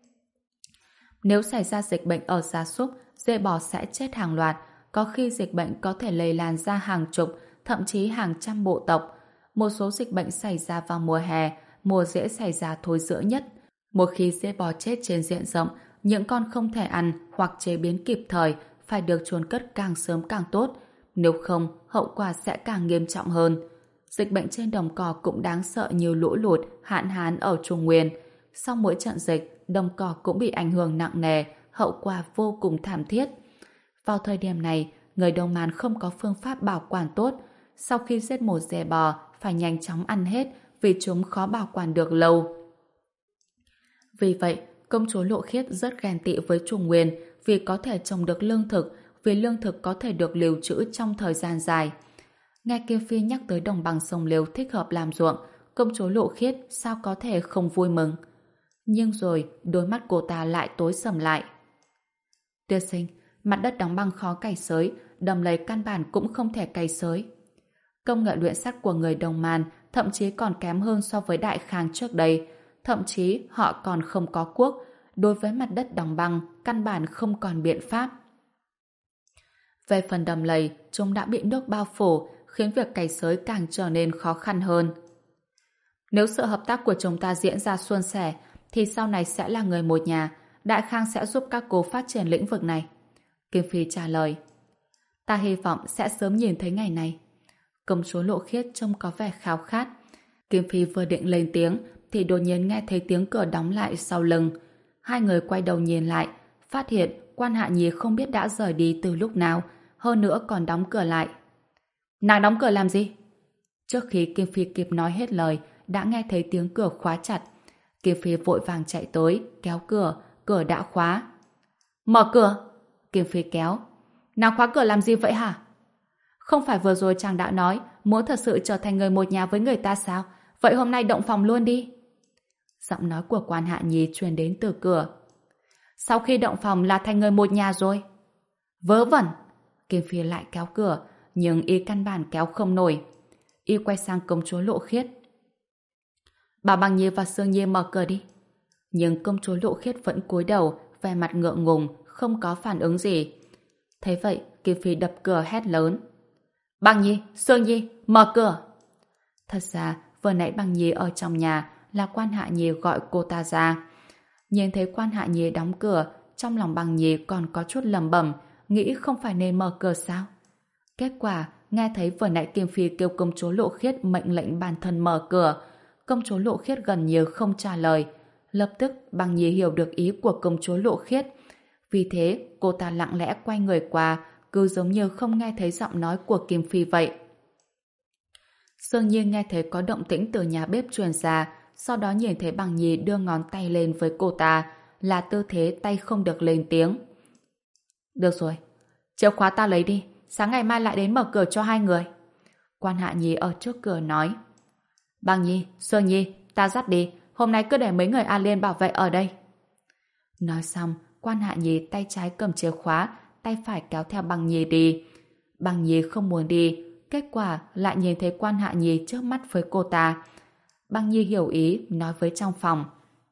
Nếu xảy ra dịch bệnh ở gia súc, dê bò sẽ chết hàng loạt, có khi dịch bệnh có thể lây lan ra hàng chục, thậm chí hàng trăm bộ tộc. Một số dịch bệnh xảy ra vào mùa hè, mùa dễ xảy ra thối rữa nhất. Một khi dê bò chết trên diện rộng, những con không thể ăn hoặc chế biến kịp thời phải được chôn cất càng sớm càng tốt, nếu không hậu quả sẽ càng nghiêm trọng hơn. Dịch bệnh trên đồng cỏ cũng đáng sợ như lũ lụt, hạn hán ở Trung Nguyên. Sau mỗi trận dịch, đồng cỏ cũng bị ảnh hưởng nặng nề, hậu quả vô cùng thảm thiết. Vào thời điểm này, người Đông Màn không có phương pháp bảo quản tốt, sau khi giết một dê bò phải nhanh chóng ăn hết vì chúng khó bảo quản được lâu. Vì vậy, công chúa Lộ Khiết rất ghen tị với Trung Nguyên vì có thể trồng được lương thực, vì lương thực có thể được lưu trữ trong thời gian dài. Nghe Kim Phi nhắc tới đồng bằng sông Liêu thích hợp làm ruộng, công chúa Lộ Khiết sao có thể không vui mừng. Nhưng rồi, đôi mắt cô ta lại tối sầm lại. Tiên sinh, mặt đất đóng băng khó cày xới, đầm lầy căn bản cũng không thể cày xới. Công nghệ luyện sắt của người Đồng Man thậm chí còn kém hơn so với Đại Khang trước đây. Thậm chí họ còn không có cuốc. Đối với mặt đất đóng băng, căn bản không còn biện pháp. Về phần đầm lầy, chúng đã bị nước bao phủ, khiến việc cày xới càng trở nên khó khăn hơn. Nếu sự hợp tác của chúng ta diễn ra suôn sẻ, thì sau này sẽ là người một nhà. Đại Khang sẽ giúp các cô phát triển lĩnh vực này. Kim Phi trả lời. Ta hy vọng sẽ sớm nhìn thấy ngày này. Công chúa Lộ Khiết trông có vẻ khao khát. Kim Phi vừa định lên tiếng, thì đột nhiên nghe thấy tiếng cửa đóng lại sau lưng. Hai người quay đầu nhìn lại, phát hiện Quan Hạ Nhi không biết đã rời đi từ lúc nào, hơn nữa còn đóng cửa lại. Nàng đóng cửa làm gì? Trước khi Kim Phi kịp nói hết lời, đã nghe thấy tiếng cửa khóa chặt. Kim Phi vội vàng chạy tới, kéo cửa, cửa đã khóa. Mở cửa! Kim Phi kéo. Nàng khóa cửa làm gì vậy hả? Không phải vừa rồi chàng đã nói muốn thật sự trở thành người một nhà với người ta sao? Vậy hôm nay động phòng luôn đi. Giọng nói của Quan Hạ Nhi truyền đến từ cửa. Sau khi động phòng là thành người một nhà rồi. Vớ vẩn! Kim Phi lại kéo cửa, nhưng y căn bản kéo không nổi. Y quay sang công chúa Lộ Khiết. Bảo Bằng Nhi và Sương Nhi mở cửa đi. Nhưng công chúa Lộ Khiết vẫn cúi đầu, vẻ mặt ngượng ngùng, không có phản ứng gì. Thấy vậy, Kim Phi đập cửa hét lớn. Bằng Nhi, Sương Nhi, mở cửa! Thật ra, vừa nãy Bằng Nhi ở trong nhà là Quan Hạ Nhi gọi cô ta ra. Nhìn thấy Quan Hạ Nhi đóng cửa, trong lòng Bằng Nhi còn có chút lầm bẩm, nghĩ không phải nên mở cửa sao? Kết quả, nghe thấy vừa nãy Kim Phi kêu công chúa Lộ Khiết mệnh lệnh bản thân mở cửa. Công chúa Lộ Khiết gần như không trả lời. Lập tức Bằng Nhi hiểu được ý của công chúa Lộ Khiết. Vì thế, cô ta lặng lẽ quay người qua, cứ giống như không nghe thấy giọng nói của Kim Phi vậy. Sương Nhi nghe thấy có động tĩnh từ nhà bếp truyền ra, sau đó nhìn thấy Bằng Nhi đưa ngón tay lên với cô ta, là tư thế tay không được lên tiếng. Được rồi, chìa khóa ta lấy đi, sáng ngày mai lại đến mở cửa cho hai người. Quan Hạ Nhi ở trước cửa nói. Bằng Nhi, Sương Nhi, ta dắt đi, hôm nay cứ để mấy người A Liên bảo vệ ở đây. Nói xong, Quan Hạ Nhi tay trái cầm chìa khóa, tay phải kéo theo Bằng Nhi đi. Bằng Nhi không muốn đi, kết quả lại nhìn thấy Quan Hạ Nhi trước mắt với cô ta. Bằng Nhi hiểu ý, nói với trong phòng.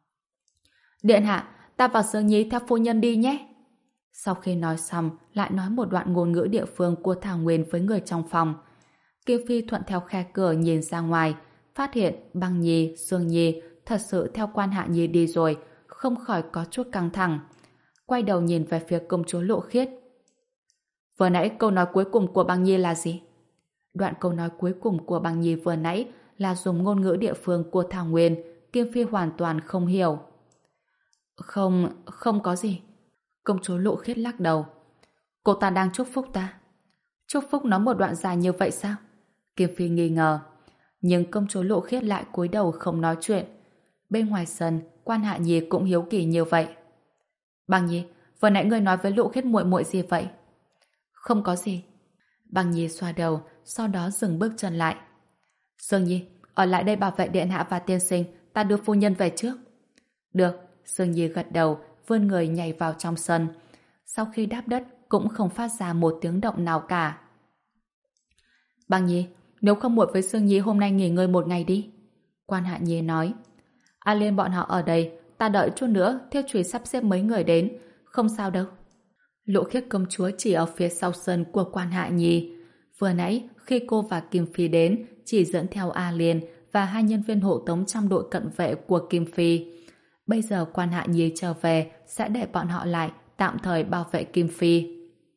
Điện hạ, ta và Sương Nhi theo phu nhân đi nhé. Sau khi nói xong, lại nói một đoạn ngôn ngữ địa phương của Thảo Nguyên với người trong phòng. Kim Phi thuận theo khe cửa nhìn ra ngoài, phát hiện Bằng Nhi, Sương Nhi thật sự theo Quan Hạ Nhi đi rồi, không khỏi có chút căng thẳng. Quay đầu nhìn về phía công chúa Lộ Khiết. Vừa nãy câu nói cuối cùng của Bằng Nhi là gì? Đoạn câu nói cuối cùng của Bằng Nhi vừa nãy là dùng ngôn ngữ địa phương của Thảo Nguyên, Kim Phi hoàn toàn không hiểu. Không, không có gì. Công chúa Lộ Khiết lắc đầu. Cô ta đang chúc phúc ta. Chúc phúc nói một đoạn dài như vậy sao? Kim Phi nghi ngờ. Nhưng công chúa Lộ Khiết lại cúi đầu không nói chuyện. Bên ngoài sân, Quan Hạ Nhi cũng hiếu kỳ như vậy. Bằng Nhi, vừa nãy người nói với Lộ Khiết muội muội gì vậy? Không có gì. Bằng Nhi xoa đầu, sau đó dừng bước chân lại. Sương Nhi, ở lại đây bảo vệ điện hạ và tiên sinh, ta đưa phu nhân về trước. Được, Sương Nhi gật đầu, vươn người nhảy vào trong sân. Sau khi đáp đất, cũng không phát ra một tiếng động nào cả. Bằng Nhi, nếu không muộn với Sương Nhi hôm nay nghỉ ngơi một ngày đi. Quan Hạ Nhi nói. A Liên bọn họ ở đây, ta đợi chút nữa, theo chùy sắp xếp mấy người đến, không sao đâu. Lộ Khiết công chúa chỉ ở phía sau sân của Quan Hạ Nhi. Vừa nãy, khi cô và Kim Phi đến, chỉ dẫn theo A Liên và hai nhân viên hộ tống trong đội cận vệ của Kim Phi. Bây giờ Quan Hạ Nhi trở về, sẽ để bọn họ lại, tạm thời bảo vệ Kim Phi.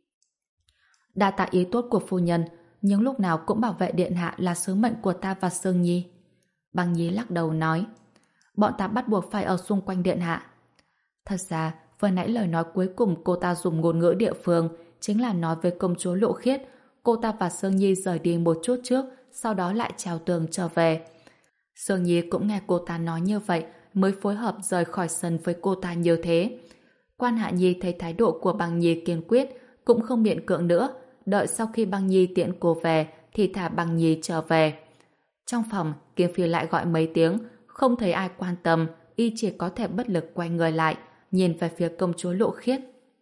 Đa tạ ý tốt của phu nhân, nhưng lúc nào cũng bảo vệ điện hạ là sứ mệnh của ta và Sương Nhi. Bằng Nhi lắc đầu nói. Bọn ta bắt buộc phải ở xung quanh điện hạ. Thật ra, vừa nãy lời nói cuối cùng cô ta dùng ngôn ngữ địa phương chính là nói với công chúa Lộ Khiết cô ta và Sương Nhi rời đi một chút trước, sau đó lại trèo tường trở về. Sương Nhi cũng nghe cô ta nói như vậy mới phối hợp rời khỏi sân với cô ta như thế. Quan Hạ Nhi thấy thái độ của Băng Nhi kiên quyết, cũng không miễn cưỡng nữa, đợi sau khi Băng Nhi tiễn cô về thì thả Băng Nhi trở về. Trong phòng, Kiếm Phi lại gọi mấy tiếng, không thấy ai quan tâm, y chỉ có thể bất lực quay người lại, nhìn về phía công chúa Lộ Khiết.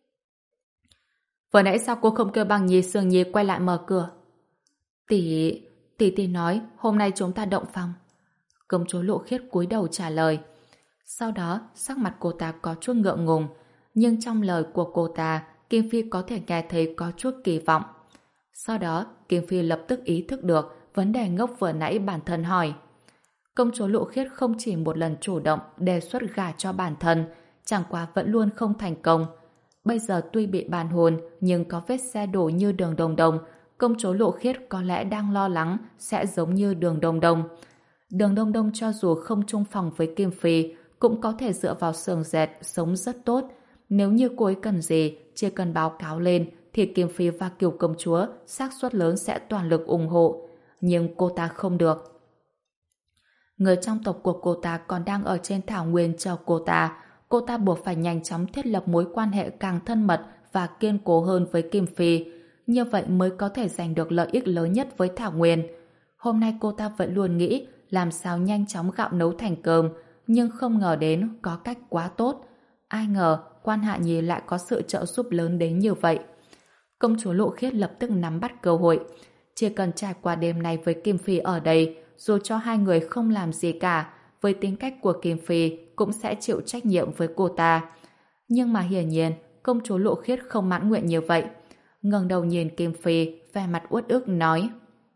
Vừa nãy sao cô không kêu Băng Nhi, Sương Nhi quay lại mở cửa? Tỷ, tỷ tỷ nói hôm nay chúng ta động phòng. Công chúa Lộ Khiết cúi đầu trả lời. Sau đó, sắc mặt cô ta có chút ngượng ngùng, nhưng trong lời của cô ta, Kim Phi có thể nghe thấy có chút kỳ vọng. Sau đó, Kim Phi lập tức ý thức được vấn đề ngốc vừa nãy bản thân hỏi. Công chúa Lộ Khiết không chỉ một lần chủ động đề xuất gả cho bản thân, chẳng qua vẫn luôn không thành công. Bây giờ tuy bị bàn hôn, nhưng có vết xe đổ như Đường Đồng Đồng, công chúa Lộ Khiết có lẽ đang lo lắng sẽ giống như Đường Đồng Đồng. Đường Đông Đông cho dù không chung phòng với Kim Phi, cũng có thể dựa vào xưởng dệt sống rất tốt. Nếu như cô ấy cần gì, chỉ cần báo cáo lên, thì Kim Phi và Kiều công chúa xác suất lớn sẽ toàn lực ủng hộ. Nhưng cô ta không được. Người trong tộc của cô ta còn đang ở trên thảo nguyên chờ cô ta. Cô ta buộc phải nhanh chóng thiết lập mối quan hệ càng thân mật và kiên cố hơn với Kim Phi. Như vậy mới có thể giành được lợi ích lớn nhất với thảo nguyên. Hôm nay cô ta vẫn luôn nghĩ làm sao nhanh chóng gạo nấu thành cơm, nhưng không ngờ đến có cách quá tốt. Ai ngờ Quan Hạ Nhi lại có sự trợ giúp lớn đến như vậy. Công chúa Lộ Khiết lập tức nắm bắt cơ hội. Chỉ cần trải qua đêm nay với Kim Phi ở đây, dù cho hai người không làm gì cả, với tính cách của Kim Phi cũng sẽ chịu trách nhiệm với cô ta. Nhưng mà hiển nhiên, công chúa Lộ Khiết không mãn nguyện như vậy. Ngẩng đầu nhìn Kim Phi, vẻ mặt uất ức nói: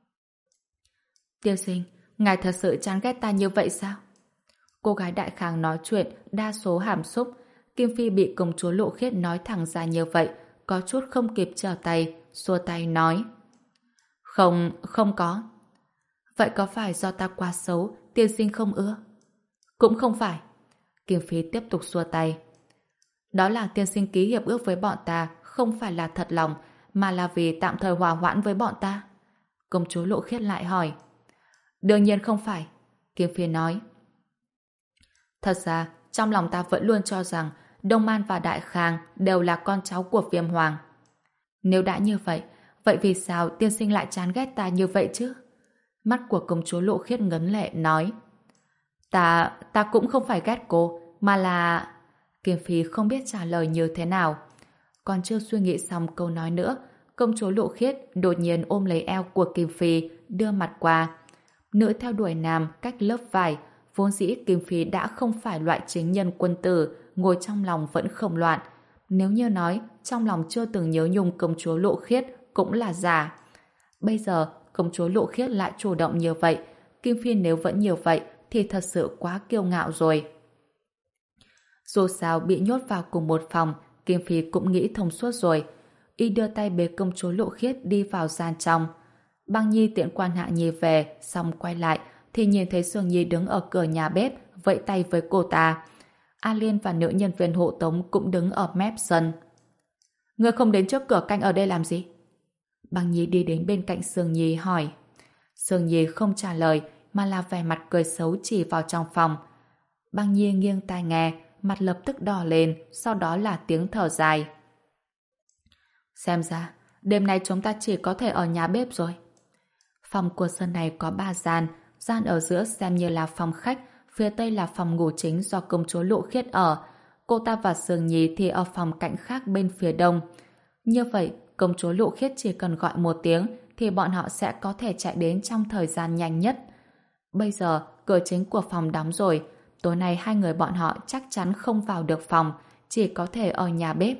Tiên sinh, ngài thật sự chán ghét ta như vậy sao? Cô gái đại khang nói chuyện đa số hàm xúc. Kim Phi bị công chúa Lộ Khiết nói thẳng ra như vậy, có chút không kịp trở tay, xua tay nói: Không, không có. Vậy có phải do ta quá xấu, tiên sinh không ưa? Cũng không phải. Kim Phi tiếp tục xua tay. Đó là tiên sinh ký hiệp ước với bọn ta, không phải là thật lòng, mà là vì tạm thời hòa hoãn với bọn ta. Công chúa Lộ Khiết lại hỏi. Đương nhiên không phải. Kim Phi nói. Thật ra, trong lòng ta vẫn luôn cho rằng Đông Man và Đại Khang đều là con cháu của Viêm Hoàng. Nếu đã như vậy, vậy vì sao tiên sinh lại chán ghét ta như vậy chứ? Mắt của công chúa Lộ Khiết ngấn lệ nói. Ta, ta cũng không phải ghét cô, mà là... Kim Phi không biết trả lời như thế nào. Còn chưa suy nghĩ xong câu nói nữa, công chúa Lộ Khiết đột nhiên ôm lấy eo của Kim Phi, đưa mặt qua. Nữ theo đuổi nam cách lớp vải, vốn dĩ Kim Phi đã không phải loại chính nhân quân tử, ngồi trong lòng vẫn không loạn. Nếu như nói trong lòng chưa từng nhớ nhung công chúa Lộ Khiết cũng là giả. Bây giờ công chúa Lộ Khiết lại chủ động như vậy, Kim Phi nếu vẫn như vậy thì thật sự quá kiêu ngạo rồi. Dù sao bị nhốt vào cùng một phòng, Kim Phi cũng nghĩ thông suốt rồi. Y đưa tay bế công chúa Lộ Khiết đi vào gian trong. Băng Nhi tiễn Quan Hạ Nhi về, xong quay lại thì nhìn thấy Sương Nhi đứng ở cửa nhà bếp vẫy tay với cô ta. A Liên và nữ nhân viên hộ tống cũng đứng ở mép sân. Ngươi không đến trước cửa canh ở đây làm gì? Băng Nhi đi đến bên cạnh Sương Nhi hỏi. Sương Nhi không trả lời mà là vẻ mặt cười xấu chỉ vào trong phòng. Băng Nhi nghiêng tai nghe, mặt lập tức đỏ lên, sau đó là tiếng thở dài. Xem ra, đêm nay chúng ta chỉ có thể ở nhà bếp rồi. Phòng của sân này có ba gian, gian ở giữa xem như là phòng khách, phía tây là phòng ngủ chính do công chúa Lộ Khiết ở. Cô ta và Sương Nhi thì ở phòng cạnh khác bên phía đông. Như vậy, công chúa Lộ Khiết chỉ cần gọi một tiếng thì bọn họ sẽ có thể chạy đến trong thời gian nhanh nhất. Bây giờ, cửa chính của phòng đóng rồi. Tối nay hai người bọn họ chắc chắn không vào được phòng, chỉ có thể ở nhà bếp.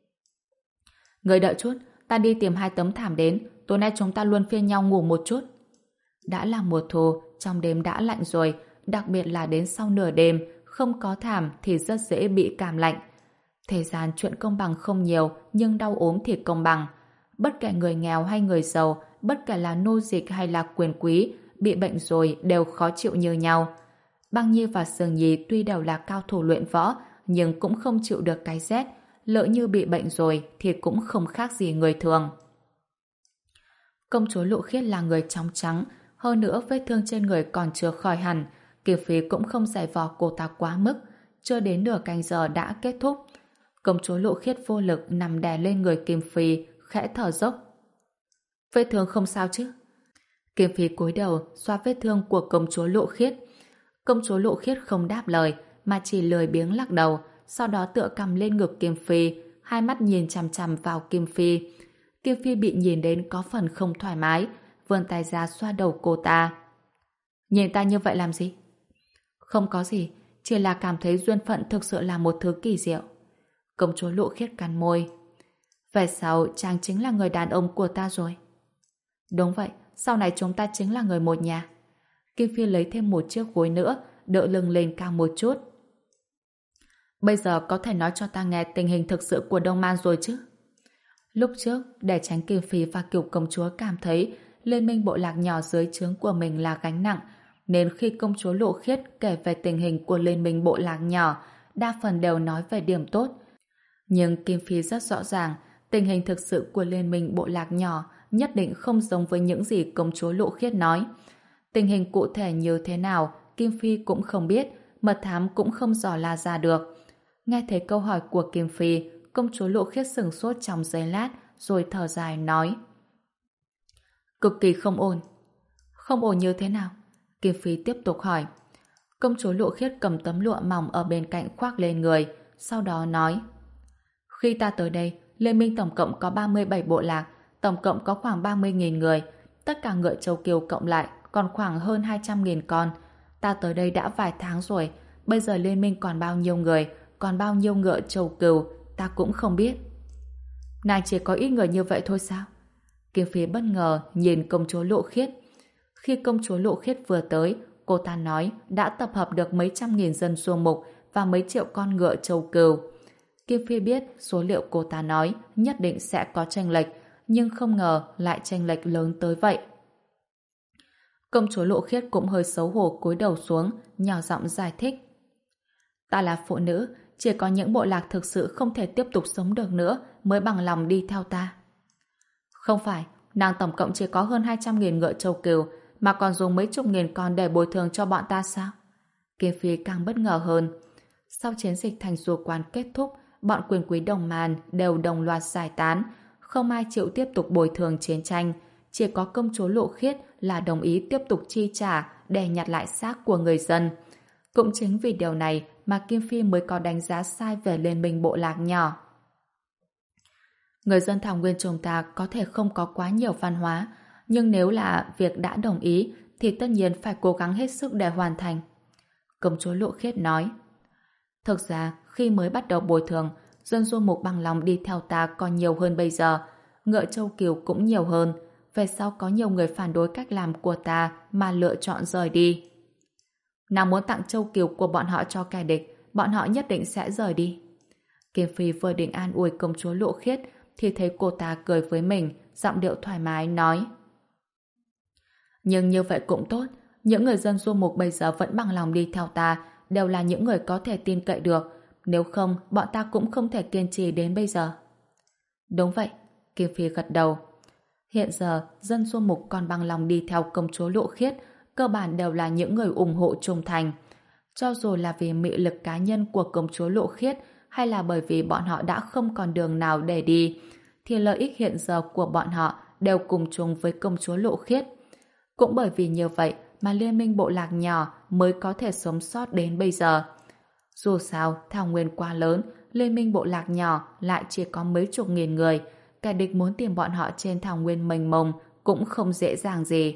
Người đợi chút, ta đi tìm hai tấm thảm đến, tối nay chúng ta luôn phiên nhau ngủ một chút. Đã là mùa thu, trong đêm đã lạnh rồi, đặc biệt là đến sau nửa đêm, không có thảm thì rất dễ bị cảm lạnh. Thế gian chuyện công bằng không nhiều, nhưng đau ốm thì công bằng. Bất kể người nghèo hay người giàu, bất kể là nô dịch hay là quyền quý, bị bệnh rồi đều khó chịu như nhau. Băng Nhi và Sương Nhi tuy đều là cao thủ luyện võ, nhưng cũng không chịu được cái rét. Lỡ như bị bệnh rồi thì cũng không khác gì người thường. Công chúa Lộ Khiết là người trong trắng, hơn nữa vết thương trên người còn chưa khỏi hẳn, Kiều Phi cũng không giày vò cô ta quá mức. Chưa đến nửa canh giờ đã kết thúc. Công chúa Lộ Khiết vô lực nằm đè lên người Kim Phi, khẽ thở dốc. Vết thương không sao chứ? Kim Phi cúi đầu xoa vết thương của công chúa Lộ Khiết. Công chúa Lộ Khiết không đáp lời, mà chỉ lười biếng lắc đầu, sau đó tựa cằm lên ngực Kim Phi, hai mắt nhìn chằm chằm vào Kim Phi. Kim Phi bị nhìn đến có phần không thoải mái, vươn tay ra xoa đầu cô ta. Nhìn ta như vậy làm gì? Không có gì, chỉ là cảm thấy duyên phận thực sự là một thứ kỳ diệu. Công chúa Lộ Khiết cắn môi. Về sau chàng chính là người đàn ông của ta rồi. Đúng vậy, sau này chúng ta chính là người một nhà. Kim Phi lấy thêm một chiếc gối nữa, đỡ lưng lên cao một chút. Bây giờ có thể nói cho ta nghe tình hình thực sự của Đông Man rồi chứ? Lúc trước, để tránh Kim Phi và Cửu công chúa cảm thấy liên minh bộ lạc nhỏ dưới trướng của mình là gánh nặng, nên khi công chúa Lộ Khiết kể về tình hình của liên minh bộ lạc nhỏ, đa phần đều nói về điểm tốt. Nhưng Kim Phi rất rõ ràng, tình hình thực sự của liên minh bộ lạc nhỏ nhất định không giống với những gì công chúa Lộ Khiết nói. Tình hình cụ thể như thế nào, Kim Phi cũng không biết, mật thám cũng không dò la ra được. Nghe thấy câu hỏi của Kim Phi, công chúa Lộ Khiết sửng sốt trong giây lát, rồi thở dài nói. Cực kỳ không ổn. Không ổn như thế nào? Kim Phi tiếp tục hỏi. Công chúa Lộ Khiết cầm tấm lụa mỏng ở bên cạnh khoác lên người, sau đó nói. Khi ta tới đây, liên minh tổng cộng có ba mươi bảy bộ lạc, tổng cộng có khoảng ba mươi nghìn người. Tất cả ngựa Châu Kiều cộng lại còn khoảng hơn hai trăm nghìn con. Ta tới đây đã vài tháng rồi, bây giờ liên minh còn bao nhiêu người, còn bao nhiêu ngựa Châu Kiều, ta cũng không biết. Nàng chỉ có ít người như vậy thôi sao? Kim Phi bất ngờ nhìn công chúa Lộ Khiết. Khi công chúa Lộ Khiết vừa tới, cô ta nói đã tập hợp được mấy trăm nghìn dân du mục và mấy triệu con ngựa Châu Kiều. Kim Phi biết số liệu cô ta nói nhất định sẽ có chênh lệch, nhưng không ngờ lại chênh lệch lớn tới vậy. Công chúa Lộ Khiết cũng hơi xấu hổ cúi đầu xuống, nhỏ giọng giải thích. Ta là phụ nữ, chỉ có những bộ lạc thực sự không thể tiếp tục sống được nữa mới bằng lòng đi theo ta. Không phải, nàng tổng cộng chỉ có hơn hai trăm nghìn ngựa Châu Kiều, mà còn dùng mấy chục nghìn con để bồi thường cho bọn ta sao? Kim Phi càng bất ngờ hơn. Sau chiến dịch thành du quan kết thúc, bọn quyền quý Đồng Man đều đồng loạt giải tán, không ai chịu tiếp tục bồi thường chiến tranh, chỉ có công chúa Lộ Khiết là đồng ý tiếp tục chi trả để nhặt lại xác của người dân. Cũng chính vì điều này mà Kim Phi mới có đánh giá sai về liên minh bộ lạc nhỏ. Người dân thảo nguyên chúng ta có thể không có quá nhiều văn hóa, nhưng nếu là việc đã đồng ý thì tất nhiên phải cố gắng hết sức để hoàn thành. Công chúa Lộ Khiết nói. Thực ra, khi mới bắt đầu bồi thường, dân du mục bằng lòng đi theo ta còn nhiều hơn bây giờ. Ngựa Châu Kiều cũng nhiều hơn. Về sau có nhiều người phản đối cách làm của ta mà lựa chọn rời đi. Nàng muốn tặng Châu Kiều của bọn họ cho kẻ địch, bọn họ nhất định sẽ rời đi. Kim Phi vừa định an ủi công chúa Lộ Khiết thì thấy cô ta cười với mình, giọng điệu thoải mái nói. Nhưng như vậy cũng tốt, những người dân du mục bây giờ vẫn bằng lòng đi theo ta, đều là những người có thể tin cậy được, nếu không bọn ta cũng không thể kiên trì đến bây giờ. Đúng vậy, Kim Phi gật đầu. Hiện giờ, dân du mục còn bằng lòng đi theo công chúa Lộ Khiết, cơ bản đều là những người ủng hộ trung thành. Cho dù là vì mị lực cá nhân của công chúa Lộ Khiết hay là bởi vì bọn họ đã không còn đường nào để đi, thì lợi ích hiện giờ của bọn họ đều cùng chung với công chúa Lộ Khiết. Cũng bởi vì như vậy mà liên minh bộ lạc nhỏ mới có thể sống sót đến bây giờ. Dù sao, thảo nguyên quá lớn, liên minh bộ lạc nhỏ lại chỉ có mấy chục nghìn người, kẻ địch muốn tìm bọn họ trên thảo nguyên mênh mông cũng không dễ dàng gì.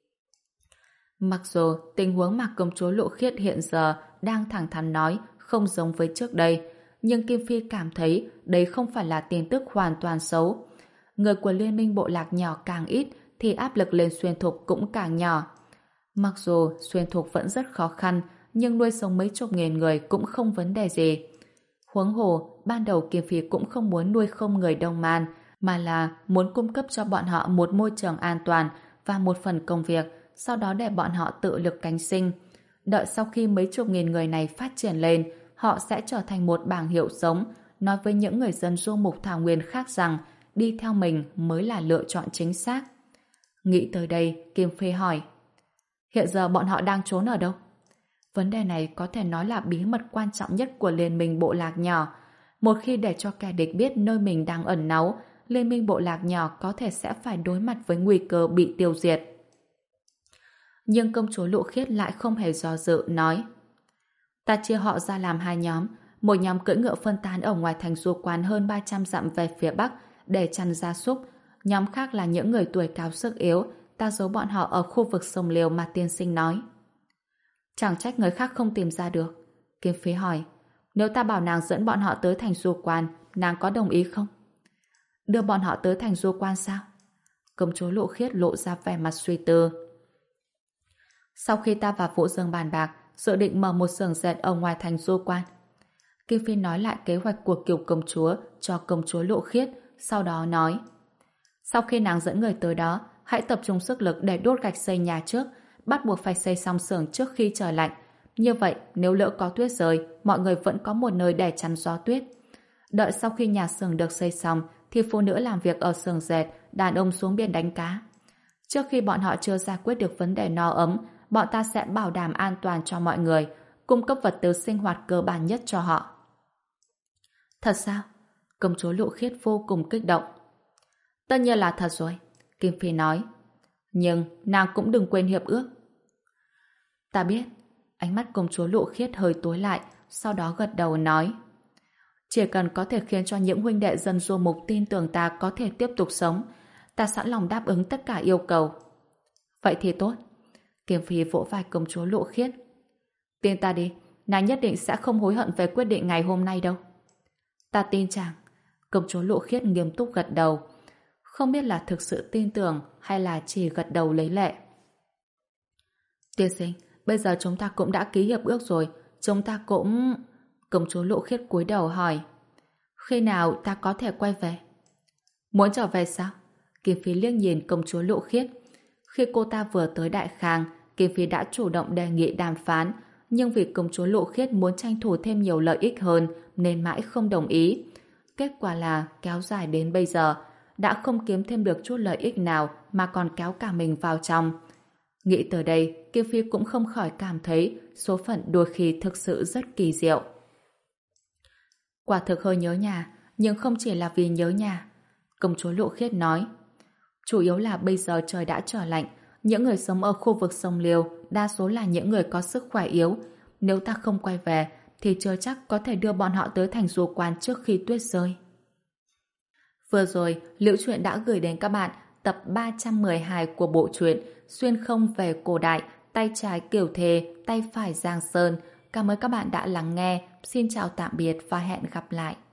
Mặc dù tình huống mà công chúa Lộ Khiết hiện giờ đang thẳng thắn nói không giống với trước đây, nhưng Kim Phi cảm thấy đấy không phải là tin tức hoàn toàn xấu. Người của liên minh bộ lạc nhỏ càng ít thì áp lực lên xuyên thục cũng càng nhỏ. Mặc dù xuyên thục vẫn rất khó khăn, nhưng nuôi sống mấy chục nghìn người cũng không vấn đề gì. Huống hồ, ban đầu Kim Phi cũng không muốn nuôi không người Đông Man, mà là muốn cung cấp cho bọn họ một môi trường an toàn và một phần công việc, sau đó để bọn họ tự lực cánh sinh. Đợi sau khi mấy chục nghìn người này phát triển lên, họ sẽ trở thành một bảng hiệu sống, nói với những người dân du mục thảo nguyên khác rằng đi theo mình mới là lựa chọn chính xác. Nghĩ tới đây, Kim Phi hỏi. Hiện giờ bọn họ đang trốn ở đâu? Vấn đề này có thể nói là bí mật quan trọng nhất của Liên minh bộ lạc nhỏ. Một khi để cho kẻ địch biết nơi mình đang ẩn náu, Liên minh bộ lạc nhỏ có thể sẽ phải đối mặt với nguy cơ bị tiêu diệt. Nhưng công chúa Lụ Khiết lại không hề do dự, nói: Ta chia họ ra làm hai nhóm. Một nhóm cưỡi ngựa phân tán ở ngoài thành Du Quan hơn ba trăm dặm về phía bắc để chăn gia súc. Nhóm khác là những người tuổi cao sức yếu. Ta giấu bọn họ ở khu vực sông Liêu mà tiên sinh nói. Chẳng trách người khác không tìm ra được. Kiếm Phí hỏi: Nếu ta bảo nàng dẫn bọn họ tới thành Du Quan, nàng có đồng ý không? Đưa bọn họ tới thành Du Quan sao? Công chúa Lụ Khiết lộ ra vẻ mặt suy tư. Sau khi ta và Vũ Dương bàn bạc, dự định mở một xưởng dệt ở ngoài thành Du Quan. Kim Phi nói lại kế hoạch của Kiều công chúa cho công chúa Lụ Khiết, sau đó nói: Sau khi nàng dẫn người tới đó, hãy tập trung sức lực để đốt gạch xây nhà trước, bắt buộc phải xây xong xưởng trước khi trời lạnh. Như vậy, nếu lỡ có tuyết rơi, mọi người vẫn có một nơi để chắn gió tuyết. Đợi sau khi nhà xưởng được xây xong, thì phụ nữ làm việc ở xưởng dệt, đàn ông xuống biển đánh cá. Trước khi bọn họ chưa giải quyết được vấn đề no ấm, bọn ta sẽ bảo đảm an toàn cho mọi người, cung cấp vật tư sinh hoạt cơ bản nhất cho họ. Thật sao? Công chúa Lụ Khiết vô cùng kích động. Tất nhiên là thật rồi, Kim Phi nói. Nhưng nàng cũng đừng quên hiệp ước. Ta biết. Ánh mắt công chúa Lụ Khiết hơi tối lại, sau đó gật đầu nói: Chỉ cần có thể khiến cho những huynh đệ dân du mục tin tưởng ta có thể tiếp tục sống, ta sẵn lòng đáp ứng tất cả yêu cầu. Vậy thì tốt. Kim Phi vỗ vai công chúa Lụ Khiết. Tin ta đi, nàng nhất định sẽ không hối hận về quyết định ngày hôm nay đâu. Ta tin chàng. Công chúa Lụ Khiết nghiêm túc gật đầu. Không biết là thực sự tin tưởng hay là chỉ gật đầu lấy lệ. Tiên sinh, bây giờ chúng ta cũng đã ký hiệp ước rồi, chúng ta cũng... Công chúa Lụ Khiết cúi đầu hỏi: Khi nào ta có thể quay về? Muốn trở về sao? Kim Phi liếc nhìn công chúa Lụ Khiết. Khi cô ta vừa tới Đại Khang, Kim Phi đã chủ động đề nghị đàm phán, nhưng vì công chúa Lụ Khiết muốn tranh thủ thêm nhiều lợi ích hơn nên mãi không đồng ý. Kết quả là kéo dài đến bây giờ, đã không kiếm thêm được chút lợi ích nào mà còn kéo cả mình vào trong. Nghĩ tới đây, Kim Phi cũng không khỏi cảm thấy số phận đôi khi thực sự rất kỳ diệu. Quả thực hơi nhớ nhà, nhưng không chỉ là vì nhớ nhà. Công chúa Lụ Khiết nói: Chủ yếu là bây giờ trời đã trở lạnh, những người sống ở khu vực sông Liêu đa số là những người có sức khỏe yếu. Nếu ta không quay về, thì chưa chắc có thể đưa bọn họ tới thành Du Quan trước khi tuyết rơi. Vừa rồi, Liễu Chuyện đã gửi đến các bạn tập ba trăm mười hai của bộ truyện Xuyên không về cổ đại, tay trái Kiều Thề, tay phải Giang Sơn. Cảm ơn các bạn đã lắng nghe. Xin chào tạm biệt và hẹn gặp lại.